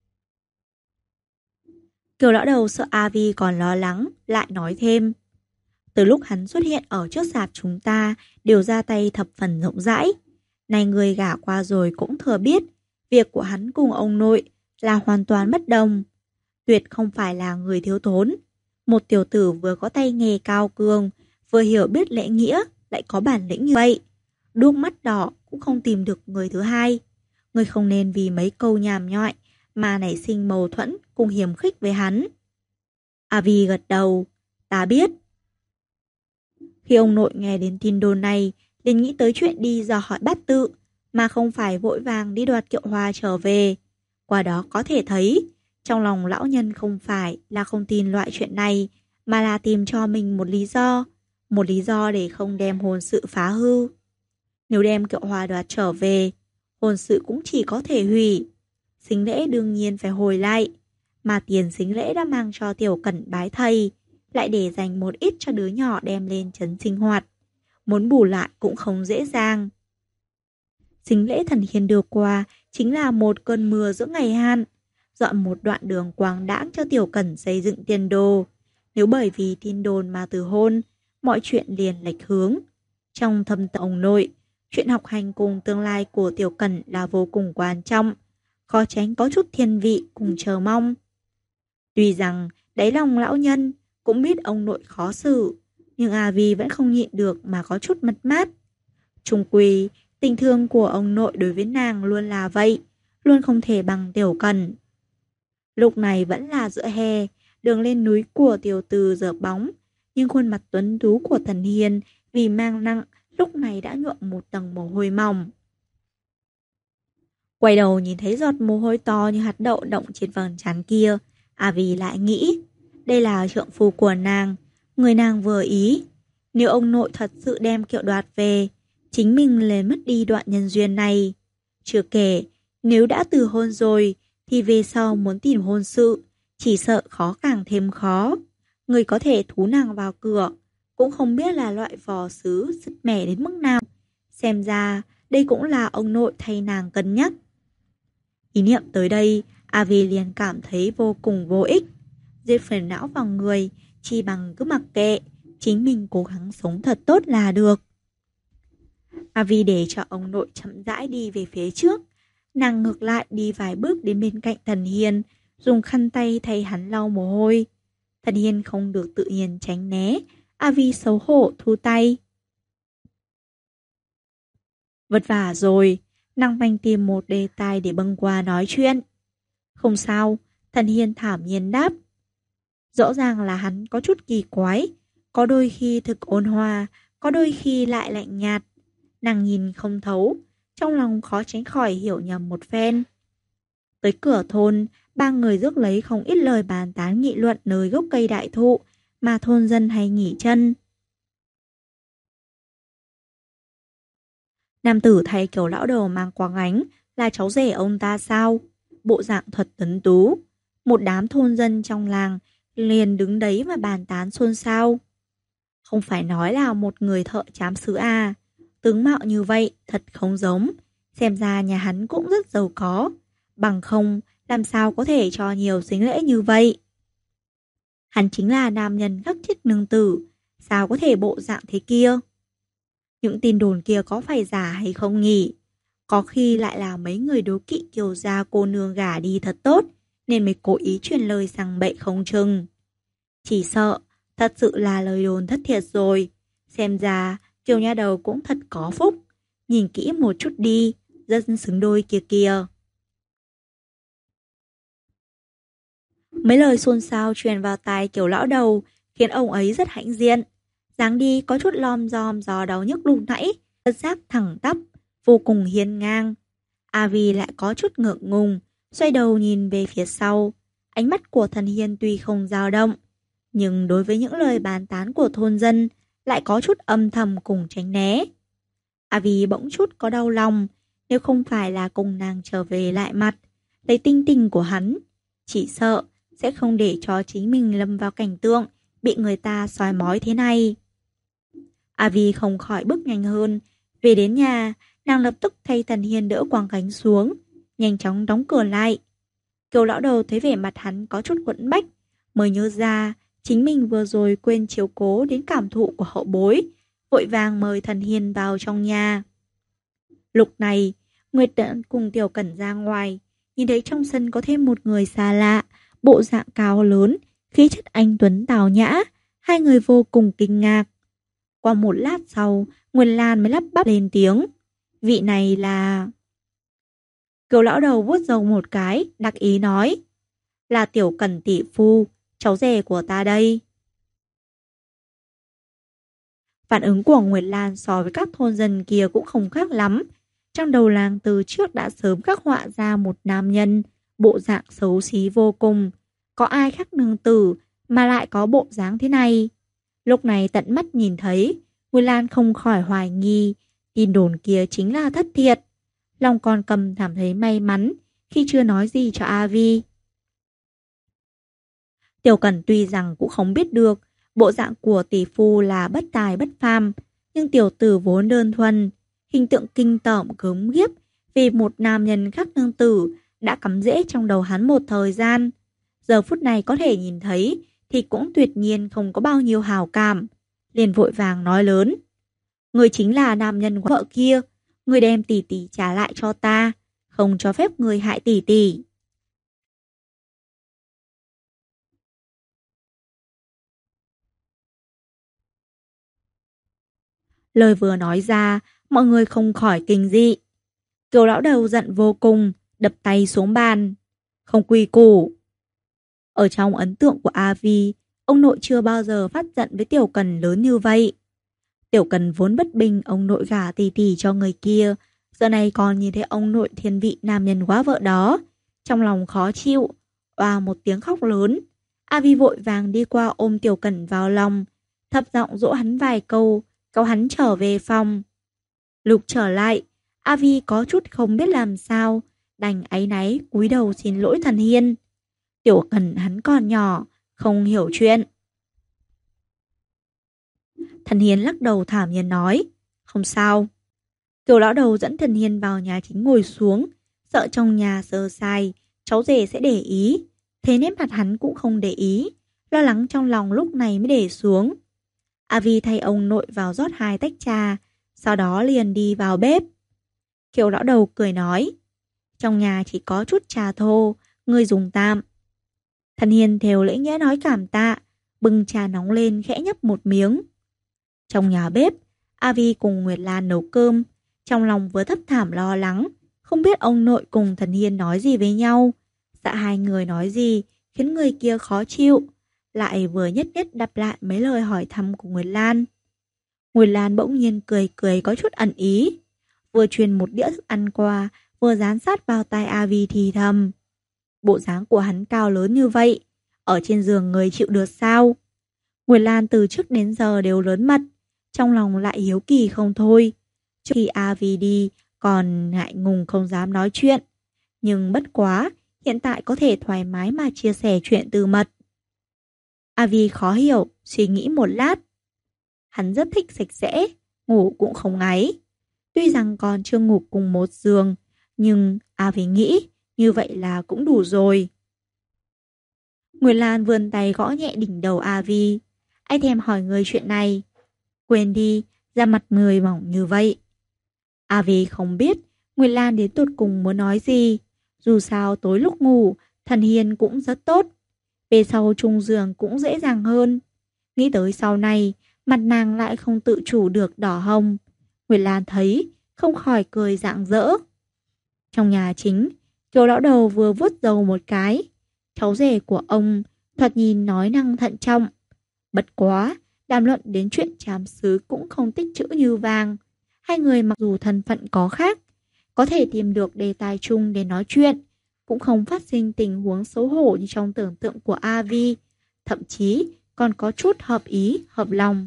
Kiều lão đầu sợ Avi còn lo lắng, lại nói thêm. Từ lúc hắn xuất hiện ở trước sạp chúng ta, đều ra tay thập phần rộng rãi. Này người gả qua rồi cũng thừa biết, việc của hắn cùng ông nội là hoàn toàn bất đồng. Tuyệt không phải là người thiếu thốn. Một tiểu tử vừa có tay nghề cao cường, vừa hiểu biết lễ nghĩa, lại có bản lĩnh như vậy. Đuốc mắt đỏ cũng không tìm được người thứ hai. Ngươi không nên vì mấy câu nhảm nhọi mà nảy sinh mâu thuẫn cùng hiềm khích với hắn. Avi gật đầu, ta biết. Khi ông nội nghe đến tin đồn này, liền nghĩ tới chuyện đi dò hỏi bát tự, mà không phải vội vàng đi đoạt kiệu hoa trở về. Qua đó có thể thấy, trong lòng lão nhân không phải là không tin loại chuyện này, mà là tìm cho mình một lý do để không đem hôn sự phá hư. Nếu đem kiệu hoa đoạt trở về, hôn sự cũng chỉ có thể hủy. Sính lễ đương nhiên phải hồi lại, mà tiền sính lễ đã mang cho Tiểu Cẩn bái thầy, lại để dành một ít cho đứa nhỏ đem lên trấn sinh hoạt. Muốn bù lại cũng không dễ dàng. Sính lễ thần hiền được qua chính là một cơn mưa giữa ngày hạn, dọn một đoạn đường quang đãng cho Tiểu Cẩn xây dựng tiền đồ. Nếu bởi vì tin đồn mà từ hôn, mọi chuyện liền lệch hướng. Trong thâm tâm ông nội, chuyện học hành cùng tương lai của Tiểu Cẩn là vô cùng quan trọng, khó tránh có chút thiên vị cùng chờ mong. Tuy rằng đáy lòng lão nhân cũng biết ông nội khó xử, nhưng Avi vẫn không nhịn được mà có chút mất mát. Chung quy, tình thương của ông nội đối với nàng luôn là vậy, luôn không thể bằng Tiểu Cẩn. Lúc này vẫn là giữa hè, đường lên núi của Tiểu Từ dợp bóng, nhưng khuôn mặt tuấn tú của Thần Hiền vì mang nặng lúc này đã nhuộm một tầng mồ hôi mỏng. Quay đầu nhìn thấy giọt mồ hôi to như hạt đậu động trên vầng trán kia, Avi lại nghĩ, đây là trượng phu của nàng, người nàng vừa ý. Nếu ông nội thật sự đem kiệu đoạt về, chính mình liền mất đi đoạn nhân duyên này. Chưa kể, nếu đã từ hôn rồi, thì về sau muốn tìm hôn sự, chỉ sợ khó càng thêm khó. Người có thể thú nàng vào cửa, cũng không biết là loại vò sứ sứt mẻ đến mức nào. Xem ra, đây cũng là ông nội thay nàng cân nhắc. Ý niệm tới đây, Avi liền cảm thấy vô cùng vô ích. Giết phần não vào người, chi bằng cứ mặc kệ, chính mình cố gắng sống thật tốt là được. Avi để cho ông nội chậm rãi đi về phía trước. Nàng ngược lại đi vài bước đến bên cạnh Thần Hiền, dùng khăn tay thay hắn lau mồ hôi. Thần Hiền không được tự nhiên tránh né, Avi xấu hổ thu tay. Vất vả rồi, nàng manh tìm một đề tài để bâng qua nói chuyện. Không sao, Thần Hiền thản nhiên đáp. Rõ ràng là hắn có chút kỳ quái, có đôi khi thực ôn hòa, có đôi khi lại lạnh nhạt. Nàng nhìn không thấu, trong lòng khó tránh khỏi hiểu nhầm một phen. Tới cửa thôn, ba người rước lấy không ít lời bàn tán nghị luận nơi gốc cây đại thụ mà thôn dân hay nghỉ chân. Nam tử thay kiểu lão đầu mang quàng ánh là cháu rể ông ta sao? Bộ dạng thật tuấn tú. Một đám thôn dân trong làng liền đứng đấy mà bàn tán xôn xao. Không phải nói là một người thợ trám sứ à? Tướng mạo như vậy thật không giống. Xem ra nhà hắn cũng rất giàu có. Bằng không, làm sao có thể cho nhiều sính lễ như vậy? Hắn chính là nam nhân khắc chết nương tử. Sao có thể bộ dạng thế kia? Những tin đồn kia có phải giả hay không nhỉ? Có khi lại là mấy người đố kỵ Kiều gia cô nương gả đi thật tốt, nên mới cố ý truyền lời sang bậy không chừng. Chỉ sợ, thật sự là lời đồn thất thiệt rồi. Xem ra, Kiều nha đầu cũng thật có phúc. Nhìn kỹ một chút đi, rất xứng đôi kìa kìa. Mấy lời xôn xao truyền vào tai Kiều lão đầu, khiến ông ấy rất hãnh diện. Dáng đi có chút lom giom do đau nhức lúc nãy, bất giác thẳng tắp, vô cùng hiên ngang. Avi lại có chút ngượng ngùng, xoay đầu nhìn về phía sau. Ánh mắt của Thần Hiên tuy không dao động, nhưng đối với những lời bàn tán của thôn dân lại có chút âm thầm cùng tránh né. Avi bỗng chút có đau lòng, nếu không phải là cùng nàng trở về lại mặt, lấy tinh tình của hắn, chỉ sợ sẽ không để cho chính mình lâm vào cảnh tượng bị người ta soi mói thế này. Avi không khỏi bước nhanh hơn. Về đến nhà, nàng lập tức thay Thần Hiên đỡ quàng gánh xuống, nhanh chóng đóng cửa lại. Kiều lão đầu thấy vẻ mặt hắn có chút quẫn bách, mới nhớ ra chính mình vừa rồi quên chiếu cố đến cảm thụ của hậu bối, vội vàng mời Thần Hiên vào trong nhà. Lúc này, Nguyệt Đận cùng Tiểu Cẩn ra ngoài, nhìn thấy trong sân có thêm một người xa lạ, bộ dạng cao lớn, khí chất anh tuấn tào nhã, hai người vô cùng kinh ngạc. Qua một lát sau, Nguyên Lan mới lắp bắp lên tiếng. Vị này là... Kiều lão đầu vuốt râu một cái, đắc ý nói. Là Tiểu Cẩn tỷ phu, cháu rể của ta đây. Phản ứng của Nguyệt Lan so với các thôn dân kia cũng không khác lắm. Trong đầu làng từ trước đã sớm khắc họa ra một nam nhân, bộ dạng xấu xí vô cùng. Có ai khác nương tử mà lại có bộ dáng thế này? Lúc này tận mắt nhìn thấy, Nguyệt Lan không khỏi hoài nghi, tin đồn kia chính là thất thiệt. Lòng con cầm cảm thấy may mắn khi chưa nói gì cho A Vi. Tiểu Cẩn tuy rằng cũng không biết được bộ dạng của tỷ phu là bất tài bất phàm, nhưng tiểu tử vốn đơn thuần, hình tượng kinh tởm gớm ghiếc vì một nam nhân khác nương tử đã cắm rễ trong đầu hắn một thời gian. Giờ phút này có thể nhìn thấy thì cũng tuyệt nhiên không có bao nhiêu hào cảm. Liền vội vàng nói lớn. Người chính là nam nhân của vợ kia, người đem tỷ tỷ trả lại cho ta, không cho phép người hại tỷ tỷ. Lời vừa nói ra, mọi người không khỏi kinh dị. Kiều lão đầu giận vô cùng, đập tay xuống bàn. Không quy củ. Ở trong ấn tượng của A Vi, ông nội chưa bao giờ phát giận với Tiểu Cần lớn như vậy. Tiểu Cần vốn bất bình ông nội gả tỷ tỷ cho người kia, giờ này còn nhìn thấy ông nội thiên vị nam nhân quá vợ đó. Trong lòng khó chịu, oa một tiếng khóc lớn. A Vi vội vàng đi qua ôm Tiểu Cần vào lòng, thấp giọng dỗ hắn vài câu, kéo hắn trở về phòng. Lúc trở lại, A Vi có chút không biết làm sao, đành áy náy cúi đầu xin lỗi Thần Hiên. Tiểu Cần hắn còn nhỏ, không hiểu chuyện. Thần Hiên lắc đầu thản nhiên nói, không sao. Kiều lão đầu dẫn Thần Hiên vào nhà chính ngồi xuống, sợ trong nhà sơ sai, cháu rể sẽ để ý. Thế nét mặt hắn cũng không để ý, lo lắng trong lòng lúc này mới để xuống. A Vi thay ông nội vào rót 2 tách trà, sau đó liền đi vào bếp. Kiều lão đầu cười nói, trong nhà chỉ có chút trà thô, ngươi dùng tạm. Thần Hiên theo lễ nghĩa nói cảm tạ, bưng trà nóng lên khẽ nhấp một miếng. Trong nhà bếp, A Vi cùng Nguyệt Lan nấu cơm, trong lòng vừa thấp thảm lo lắng, không biết ông nội cùng Thần Hiên nói gì với nhau. Dạ hai người nói gì khiến người kia khó chịu, lại vừa nhất nhất đáp lại mấy lời hỏi thăm của Nguyệt Lan. Nguyệt Lan bỗng nhiên cười cười có chút ẩn ý, vừa truyền một đĩa thức ăn qua, vừa dán sát vào tai A Vi thì thầm. Bộ dáng của hắn cao lớn như vậy, ở trên giường người chịu được sao? Nguyệt Lan từ trước đến giờ đều lớn mật, trong lòng lại hiếu kỳ không thôi. Trước khi A Vi đi, còn ngại ngùng không dám nói chuyện. Nhưng bất quá, hiện tại có thể thoải mái mà chia sẻ chuyện tư mật. A Vi khó hiểu, suy nghĩ một lát. Hắn rất thích sạch sẽ, ngủ cũng không ngáy. Tuy rằng còn chưa ngủ cùng một giường, nhưng A Vi nghĩ như vậy là cũng đủ rồi. Nguyệt Lan vươn tay gõ nhẹ đỉnh đầu A Vi. Anh thèm hỏi người chuyện này. Quên đi, da mặt người mỏng như vậy. A Vi không biết Nguyệt Lan đến tột cùng muốn nói gì. Dù sao tối lúc ngủ, Thần Hiên cũng rất tốt. Về sau chung giường cũng dễ dàng hơn. Nghĩ tới sau này, mặt nàng lại không tự chủ được đỏ hồng. Nguyệt Lan thấy, không khỏi cười rạng rỡ. Trong nhà chính, Kiều lão đầu vừa vuốt râu một cái. Cháu rể của ông, thoạt nhìn nói năng thận trọng. Bất quá, đàm luận đến chuyện trám xứ cũng không tích chữ như vàng. Hai người mặc dù thân phận có khác, có thể tìm được đề tài chung để nói chuyện, cũng không phát sinh tình huống xấu hổ như trong tưởng tượng của A Vi, thậm chí còn có chút hợp ý, hợp lòng.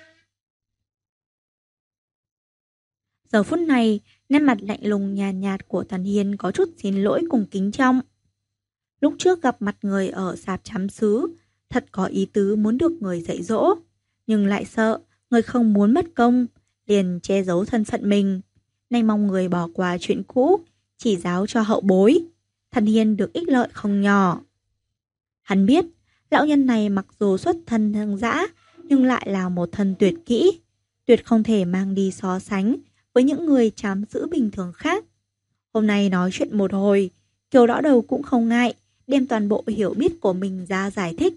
Giờ phút này, nét mặt lạnh lùng nhàn nhạt của Thần Hiên có chút xin lỗi cùng kính trọng. Lúc trước gặp mặt người ở sạp trám xứ, thật có ý tứ muốn được người dạy dỗ, nhưng lại sợ người không muốn mất công, liền che giấu thân phận mình. Nay mong người bỏ qua chuyện cũ, chỉ giáo cho hậu bối. Thần Hiên được ích lợi không nhỏ. Hắn biết, lão nhân này mặc dù xuất thân hoang dã, nhưng lại là một thân tuyệt kỹ, tuyệt không thể mang đi so sánh với những người trám giữ bình thường khác. Hôm nay nói chuyện một hồi, Kiều lão đầu cũng không ngại đem toàn bộ hiểu biết của mình ra giải thích.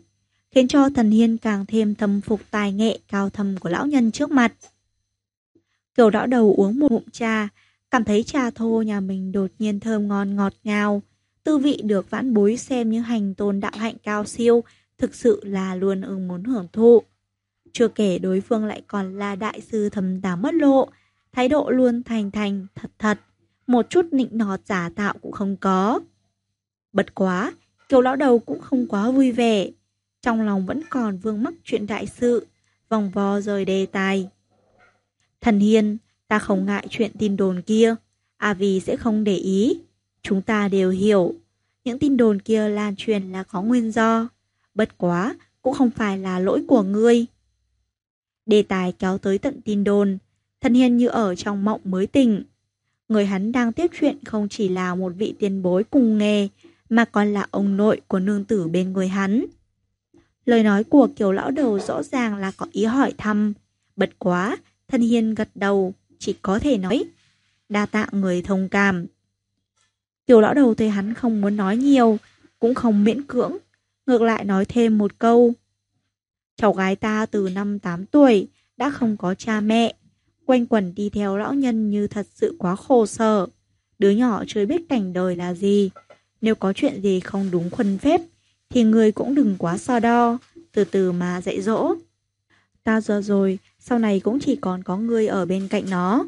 khiến cho Thần Hiên càng thêm thâm phục tài nghệ cao thâm của lão nhân trước mặt. Kiều lão đầu uống một ngụm trà, cảm thấy trà thô nhà mình đột nhiên thơm ngon ngọt ngào, tư vị được vãn bối xem như hành tôn đạo hạnh cao siêu, thực sự là luôn muốn hưởng thụ. Chưa kể đối phương lại còn là đại sư thầm tà mất lộ, thái độ luôn thành thành thật thật, một chút nịnh nọt giả tạo cũng không có. Bất quá, Kiều lão đầu cũng không quá vui vẻ, trong lòng vẫn còn vương mắc chuyện đại sự, vòng vo rời đề tài. Thần Hiên, ta không ngại chuyện tin đồn kia, vì sẽ không để ý. Chúng ta đều hiểu, những tin đồn kia lan truyền là có nguyên do. Bất quá, cũng không phải là lỗi của ngươi. Đề tài kéo tới tận tin đồn, Thần Hiên như ở trong mộng mới tỉnh. Người hắn đang tiếp chuyện không chỉ là một vị tiền bối cùng nghề, mà còn là ông nội của nương tử bên người hắn. Lời nói của Kiều lão đầu rõ ràng là có ý hỏi thăm. Bất quá, Thần Hiên gật đầu, chỉ có thể nói, đa tạ người thông cảm. Kiều lão đầu thấy hắn không muốn nói nhiều, cũng không miễn cưỡng, ngược lại nói thêm một câu. Cháu gái ta từ năm 8 tuổi, đã không có cha mẹ, quanh quẩn đi theo lão nhân như thật sự quá khổ sở. Đứa nhỏ chưa biết cảnh đời là gì, nếu có chuyện gì không đúng khuôn phép, thì người cũng đừng quá so đo, từ từ mà dạy dỗ. Ta giờ rồi, sau này cũng chỉ còn có ngươi ở bên cạnh nó.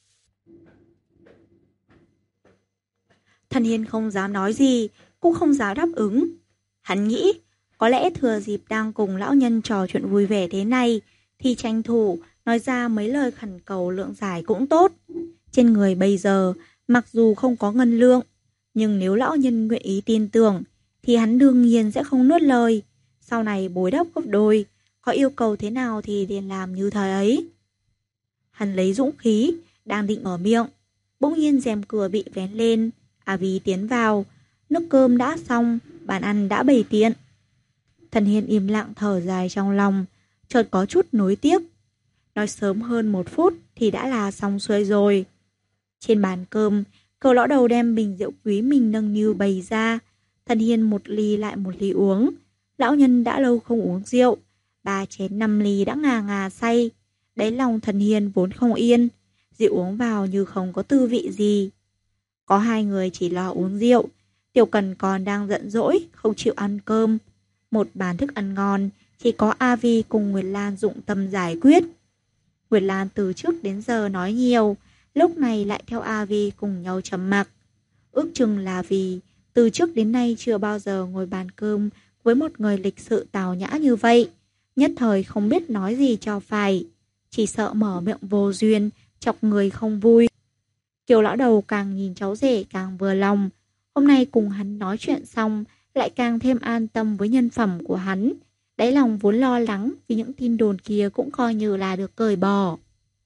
Thần Hiên không dám nói gì, cũng không dám đáp ứng. Hắn nghĩ, có lẽ thừa dịp đang cùng lão nhân trò chuyện vui vẻ thế này, thì tranh thủ nói ra mấy lời khẩn cầu lượng giải cũng tốt. Trên người bây giờ, mặc dù không có ngân lượng, nhưng nếu lão nhân nguyện ý tin tưởng, thì hắn đương nhiên sẽ không nuốt lời. Sau này bồi đắp gấp đôi, có yêu cầu thế nào thì liền làm như thời ấy. Hắn lấy dũng khí, đang định mở miệng, bỗng nhiên rèm cửa bị vén lên. Vi tiến vào, nước cơm đã xong, bàn ăn đã bày tiện. Thần Hiên im lặng thở dài trong lòng, chợt có chút nối tiếc. Nói sớm hơn 1 phút thì đã là xong xuôi rồi. Trên bàn cơm, Kiều lão đầu đem bình rượu quý mình nâng niu bày ra. Thần Hiên một ly lại một ly uống. Lão nhân đã lâu không uống rượu, 3 chén 5 ly đã ngà ngà say. Đáy lòng Thần Hiên vốn không yên, rượu uống vào như không có tư vị gì. Có 2 người chỉ lo uống rượu, Tiểu Cần còn đang giận dỗi, không chịu ăn cơm. Một bàn thức ăn ngon, chỉ có Vi cùng Nguyệt Lan dụng tâm giải quyết. Nguyệt Lan từ trước đến giờ nói nhiều, lúc này lại theo Vi cùng nhau trầm mặc. Ước chừng là vì từ trước đến nay chưa bao giờ ngồi bàn cơm với một người lịch sự tào nhã như vậy. Nhất thời không biết nói gì cho phải, chỉ sợ mở miệng vô duyên, chọc người không vui. Kiều lão đầu càng nhìn cháu rể càng vừa lòng. Hôm nay cùng hắn nói chuyện xong, lại càng thêm an tâm với nhân phẩm của hắn. Đáy lòng vốn lo lắng vì những tin đồn kia cũng coi như là được cởi bỏ.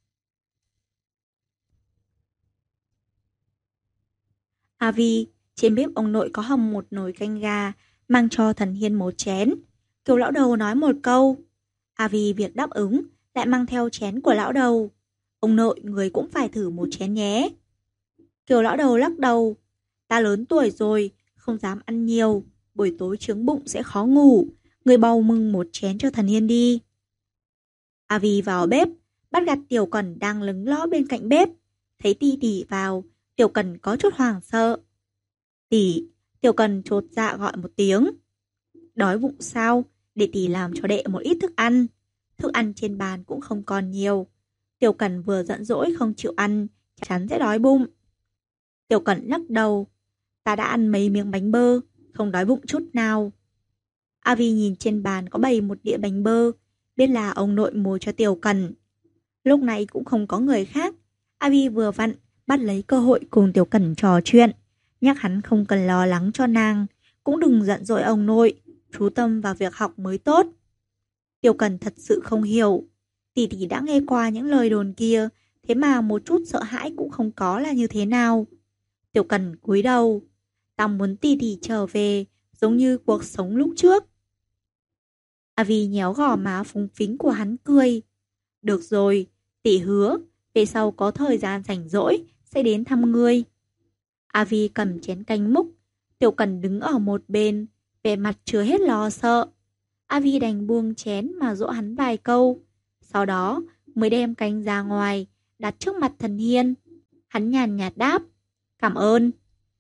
Vi, trên bếp ông nội có hầm một nồi canh gà, mang cho Thần Hiên một chén. Kiều lão đầu nói một câu. Vi việc đáp ứng, lại mang theo chén của lão đầu. Ông nội, người cũng phải thử một chén nhé. Kiều lão đầu lắc đầu. Ta lớn tuổi rồi, không dám ăn nhiều, buổi tối trướng bụng sẽ khó ngủ. Người bầu mừng một chén cho Thần Hiên đi. Vi vào bếp, bắt gặp Tiểu Cần đang lững lõ bên cạnh bếp. Thấy tỷ tỷ vào, Tiểu Cần có chút hoảng sợ. Tỷ, Tiểu Cần chột dạ gọi một tiếng. Đói bụng sao? Để tỷ làm cho đệ một ít thức ăn. Thức ăn trên bàn cũng không còn nhiều. Tiểu Cần vừa giận dỗi không chịu ăn, chắc chắn sẽ đói bụng. Tiểu Cần lắc đầu. Ta đã ăn mấy miếng bánh bơ, không đói bụng chút nào. Vi nhìn trên bàn có bày một đĩa bánh bơ, biết là ông nội mua cho Tiểu Cần. Lúc này cũng không có người khác, Vi vừa vặn bắt lấy cơ hội cùng Tiểu Cần trò chuyện, nhắc hắn không cần lo lắng cho nàng, cũng đừng giận dỗi ông nội, chú tâm vào việc học mới tốt. Tiểu Cần thật sự không hiểu, tỷ tỷ đã nghe qua những lời đồn kia, thế mà một chút sợ hãi cũng không có là như thế nào. Tiểu Cần cúi đầu, ta muốn tỷ tỷ trở về, giống như cuộc sống lúc trước. Vi nhéo gò má phúng phính của hắn cười. Được rồi, tỷ hứa, về sau có thời gian rảnh rỗi, sẽ đến thăm ngươi. Vi cầm chén canh múc, Tiểu Cần đứng ở một bên, vẻ mặt chưa hết lo sợ. Avi đành buông chén mà dỗ hắn vài câu. Sau đó mới đem canh ra ngoài, đặt trước mặt Thần Hiên. Hắn nhàn nhạt đáp, cảm ơn.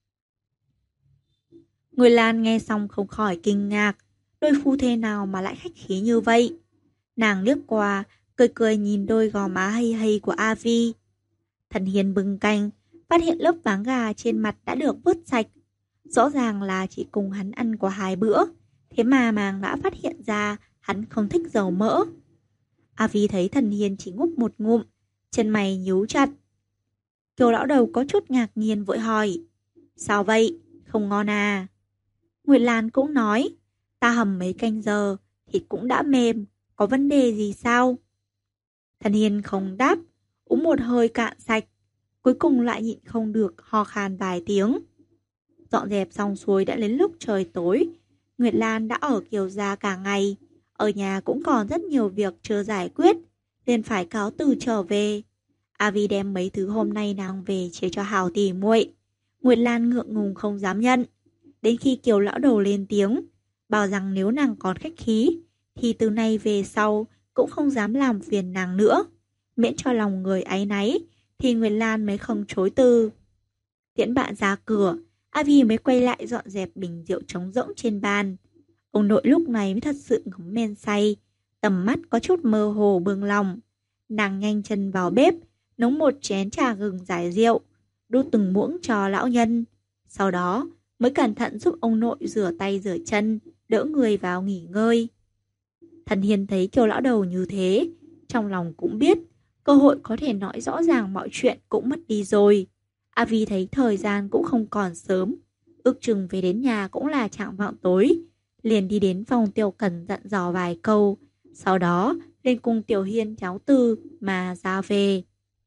Người Lan nghe xong không khỏi kinh ngạc, đôi phu thê nào mà lại khách khí như vậy. Nàng liếc qua, cười cười nhìn đôi gò má hay hay của Avi. Thần Hiên bưng canh, phát hiện lớp váng gà trên mặt đã được vớt sạch. Rõ ràng là chỉ cùng hắn ăn qua 2 bữa, thế mà nàng đã phát hiện ra hắn không thích dầu mỡ. Avi thấy Thần Hiên chỉ ngúp một ngụm, chân mày nhíu chặt. Kiều lão đầu có chút ngạc nhiên vội hỏi, sao vậy, không ngon à? Nguyệt Lan cũng nói, ta hầm mấy canh giờ, thịt cũng đã mềm, có vấn đề gì sao? Thần Hiên không đáp, uống một hơi cạn sạch, cuối cùng lại nhịn không được ho khan vài tiếng. Dọn dẹp xong xuôi đã đến lúc trời tối. Nguyệt Lan đã ở Kiều gia cả ngày, ở nhà cũng còn rất nhiều việc chưa giải quyết, nên phải cáo từ trở về. Avi đem mấy thứ hôm nay nàng về chia cho Hảo tỉ muội. Nguyệt Lan ngượng ngùng không dám nhận. Đến khi Kiều lão đầu lên tiếng, bảo rằng nếu nàng còn khách khí, thì từ nay về sau cũng không dám làm phiền nàng nữa. Miễn cho lòng người áy náy, thì Nguyệt Lan mới không chối từ. Tiễn bạn ra cửa, Avi mới quay lại dọn dẹp bình rượu trống rỗng trên bàn. Ông nội lúc này mới thật sự ngấm men say, tầm mắt có chút mơ hồ bừng lòng. Nàng nhanh chân vào bếp, nấu một chén trà gừng giải rượu, đút từng muỗng cho lão nhân. Sau đó mới cẩn thận giúp ông nội rửa tay rửa chân, đỡ người vào nghỉ ngơi. Thần Hiên thấy Kiều lão đầu như thế, trong lòng cũng biết cơ hội có thể nói rõ ràng mọi chuyện cũng mất đi rồi. Avi thấy thời gian cũng không còn sớm, ước chừng về đến nhà cũng là chạng vạng tối, liền đi đến phòng Tiểu Cần dặn dò vài câu, sau đó lên cùng Tiểu Hiên cháu Tư mà ra về.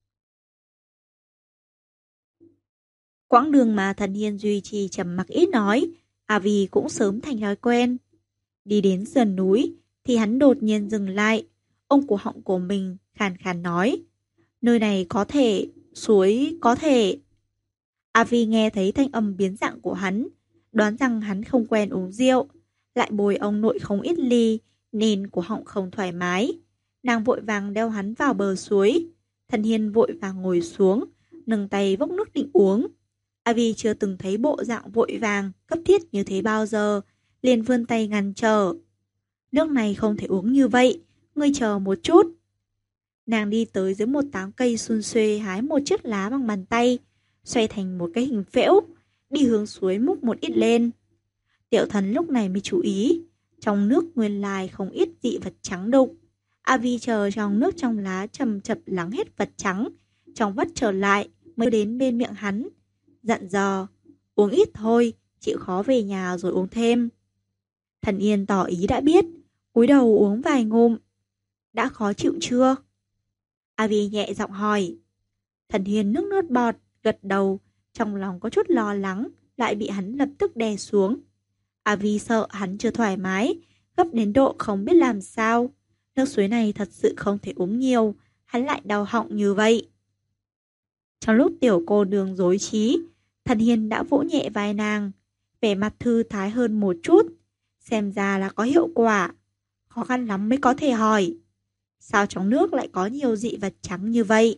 Quãng đường mà Thần Hiên duy trì trầm mặc ít nói, Avi cũng sớm thành thói quen. Đi đến sườn núi thì hắn đột nhiên dừng lại, ông cổ họng của mình khàn khàn nói, nơi này có thể, suối có thể. Avi nghe thấy thanh âm biến dạng của hắn, đoán rằng hắn không quen uống rượu, lại bồi ông nội không ít ly, nên cổ họng không thoải mái. Nàng vội vàng đeo hắn vào bờ suối. Thần Hiên vội vàng ngồi xuống, nâng tay vốc nước định uống. Avi chưa từng thấy bộ dạng vội vàng, cấp thiết như thế bao giờ, liền vươn tay ngăn trở. Nước này không thể uống như vậy, ngươi chờ một chút. Nàng đi tới dưới một tán cây xun xuê hái một chiếc lá bằng bàn tay, xoay thành một cái hình phễu, đi hướng suối múc một ít lên. Tiểu Thần lúc này mới chú ý, trong nước nguyên lai không ít dị vật trắng đục. Avi chờ trong nước trong lá chậm chậm lắng hết vật trắng, trong vắt trở lại mới đến bên miệng hắn, dặn dò, uống ít thôi, chịu khó về nhà rồi uống thêm. Thần Yên tỏ ý đã biết, cúi đầu uống vài ngụm. Đã khó chịu chưa? Avi nhẹ giọng hỏi. Thần Hiên nước nuốt bọt, gật đầu, trong lòng có chút lo lắng, lại bị hắn lập tức đè xuống. Avi sợ hắn chưa thoải mái, gấp đến độ không biết làm sao. Nước suối này thật sự không thể uống nhiều, hắn lại đau họng như vậy. Trong lúc tiểu cô nương rối trí, Thần Hiên đã vỗ nhẹ vai nàng, vẻ mặt thư thái hơn một chút, xem ra là có hiệu quả. Khó khăn lắm mới có thể hỏi, sao trong nước lại có nhiều dị vật trắng như vậy?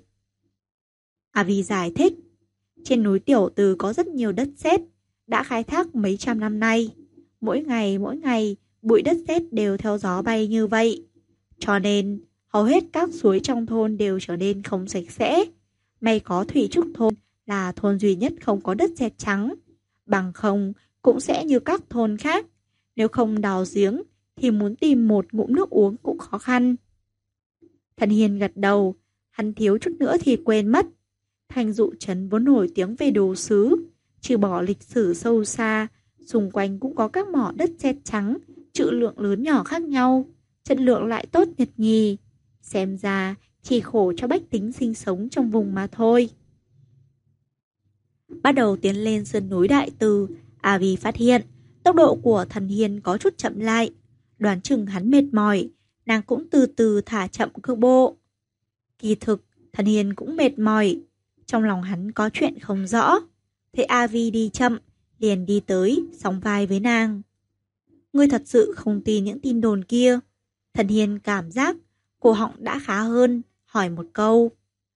Avi giải thích, trên núi Tiểu Từ có rất nhiều đất sét, đã khai thác mấy trăm năm nay. Mỗi ngày, bụi đất sét đều theo gió bay như vậy. Cho nên, hầu hết các suối trong thôn đều trở nên không sạch sẽ. May có Thủy Trúc thôn là thôn duy nhất không có đất sét trắng. Bằng không, cũng sẽ như các thôn khác. Nếu không đào giếng, thì muốn tìm một ngụm nước uống cũng khó khăn. Thần Hiên gật đầu, hắn thiếu chút nữa thì quên mất. Thành Dụ trấn vốn nổi tiếng về đồ sứ, trừ bỏ lịch sử sâu xa, xung quanh cũng có các mỏ đất sét trắng, trữ lượng lớn nhỏ khác nhau, chất lượng lại tốt nhật nhì. Xem ra chỉ khổ cho bách tính sinh sống trong vùng mà thôi. Bắt đầu tiến lên sườn núi Đại Từ, Avi phát hiện tốc độ của Thần Hiên có chút chậm lại. Đoán chừng hắn mệt mỏi, nàng cũng từ từ thả chậm cước bộ. Kỳ thực, Thần Hiên cũng mệt mỏi. Trong lòng hắn có chuyện không rõ. Thế Avi đi chậm, liền đi tới, sóng vai với nàng. Ngươi thật sự không tin những tin đồn kia? Thần Hiên cảm giác cổ họng đã khá hơn, hỏi một câu.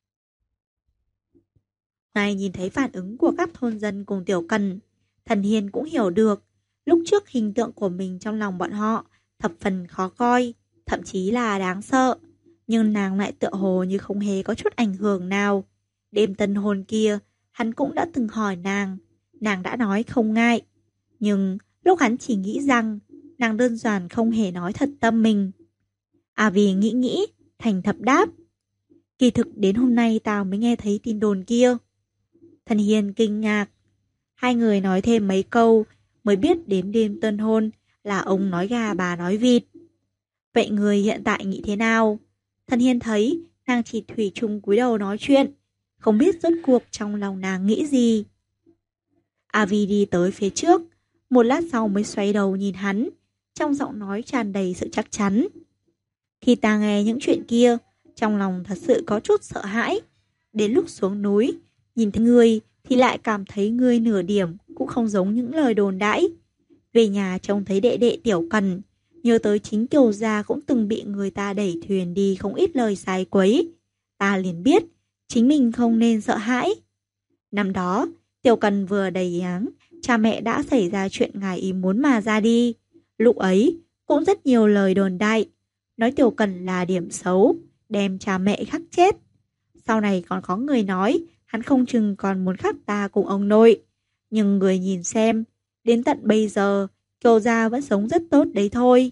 Ngài nhìn thấy phản ứng của các thôn dân cùng Tiểu Cần, Thần Hiên cũng hiểu được, lúc trước hình tượng của mình trong lòng bọn họ thập phần khó coi, thậm chí là đáng sợ. Nhưng nàng lại tựa hồ như không hề có chút ảnh hưởng nào. Đêm tân hôn kia, hắn cũng đã từng hỏi nàng đã nói không ngại. Nhưng lúc hắn chỉ nghĩ rằng nàng đơn giản không hề nói thật tâm mình. À vì nghĩ, thành thập đáp. Kỳ thực đến hôm nay tao mới nghe thấy tin đồn kia. Thần Hiên kinh ngạc. Hai người nói thêm mấy câu mới biết đến đêm tân hôn là ông nói gà bà nói vịt. Vậy người hiện tại nghĩ thế nào? Thần Hiên thấy nàng chỉ thủy chung cúi đầu nói chuyện, không biết rốt cuộc trong lòng nàng nghĩ gì. Avi đi tới phía trước, một lát sau mới xoay đầu nhìn hắn, trong giọng nói tràn đầy sự chắc chắn. Khi ta nghe những chuyện kia, trong lòng thật sự có chút sợ hãi. Đến lúc xuống núi, nhìn thấy ngươi thì lại cảm thấy ngươi nửa điểm cũng không giống những lời đồn đãi. Về nhà trông thấy đệ đệ Tiểu Cần, nhớ tới chính Kiều gia cũng từng bị người ta đẩy thuyền đi không ít lời sai quấy. Ta liền biết, chính mình không nên sợ hãi. Năm đó, Tiểu Cần vừa đầy áng, cha mẹ đã xảy ra chuyện ngoài ý muốn mà ra đi. Lúc ấy, cũng rất nhiều lời đồn đại, nói Tiểu Cần là điểm xấu, đem cha mẹ khắc chết. Sau này còn có người nói, hắn không chừng còn muốn khắc ta cùng ông nội. Nhưng người nhìn xem, đến tận bây giờ, Kiều gia vẫn sống rất tốt đấy thôi.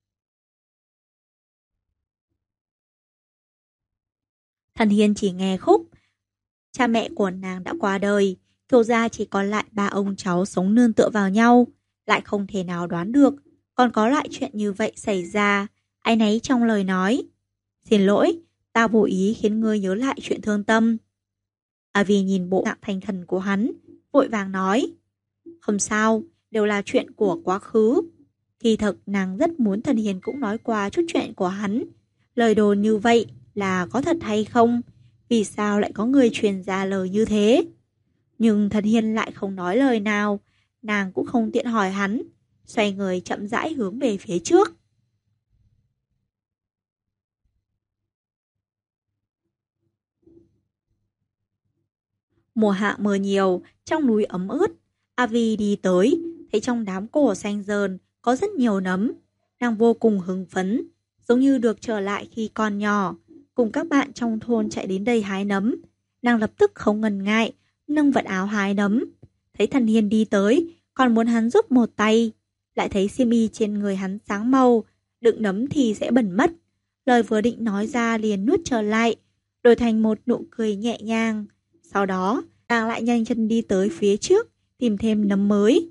Thần Hiên chỉ nghe khúc. Cha mẹ của nàng đã qua đời, Kiều gia chỉ còn lại ba ông cháu sống nương tựa vào nhau. Lại không thể nào đoán được, còn có loại chuyện như vậy xảy ra. Áy náy trong lời nói. Xin lỗi, ta vô ý khiến ngươi nhớ lại chuyện thương tâm. À vì nhìn bộ dạng thành thần của hắn, vội vàng nói. Không sao, đều là chuyện của quá khứ. Kỳ thực nàng rất muốn Thần Hiền cũng nói qua chút chuyện của hắn. Lời đồn như vậy là có thật hay không? Vì sao lại có người truyền ra lời như thế? Nhưng Thần Hiền lại không nói lời nào, nàng cũng không tiện hỏi hắn, xoay người chậm rãi hướng về phía trước. Mùa hạ mưa nhiều, trong núi ấm ướt. Avi đi tới, thấy trong đám cỏ xanh rờn có rất nhiều nấm. Nàng vô cùng hưng phấn, giống như được trở lại khi còn nhỏ, cùng các bạn trong thôn chạy đến đây hái nấm. Nàng lập tức không ngần ngại, nâng vật áo hái nấm. Thấy Thần Hiên đi tới, còn muốn hắn giúp một tay. Lại thấy xiêm y trên người hắn sáng màu, đựng nấm thì sẽ bẩn mất. Lời vừa định nói ra liền nuốt trở lại, đổi thành một nụ cười nhẹ nhàng. Sau đó, nàng lại nhanh chân đi tới phía trước, tìm thêm nấm mới.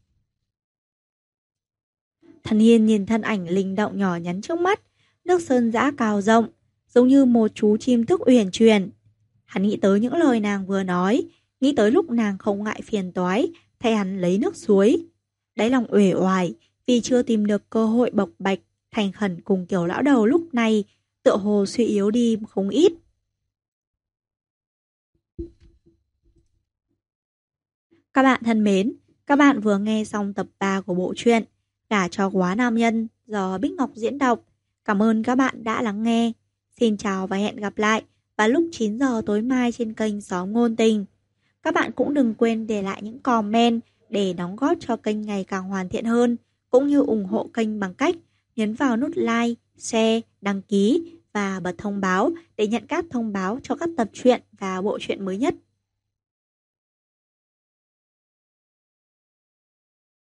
Thần Hiên nhìn thân ảnh linh động nhỏ nhắn trước mắt, nước sơn dã cao rộng, giống như một chú chim thức uyển chuyển. Hắn nghĩ tới những lời nàng vừa nói, nghĩ tới lúc nàng không ngại phiền toái, thay hắn lấy nước suối. Đáy lòng uể oải, vì chưa tìm được cơ hội bộc bạch, thành khẩn cùng kiểu lão đầu lúc này, tựa hồ suy yếu đi không ít. Các bạn thân mến, các bạn vừa nghe xong tập 3 của bộ truyện Gả cho quá nam nhân do Bích Ngọc diễn đọc. Cảm ơn các bạn đã lắng nghe. Xin chào và hẹn gặp lại vào lúc 9 giờ tối mai trên kênh Xóm Ngôn Tình. Các bạn cũng đừng quên để lại những comment để đóng góp cho kênh ngày càng hoàn thiện hơn, cũng như ủng hộ kênh bằng cách nhấn vào nút like, share, đăng ký và bật thông báo để nhận các thông báo cho các tập truyện và bộ truyện mới nhất.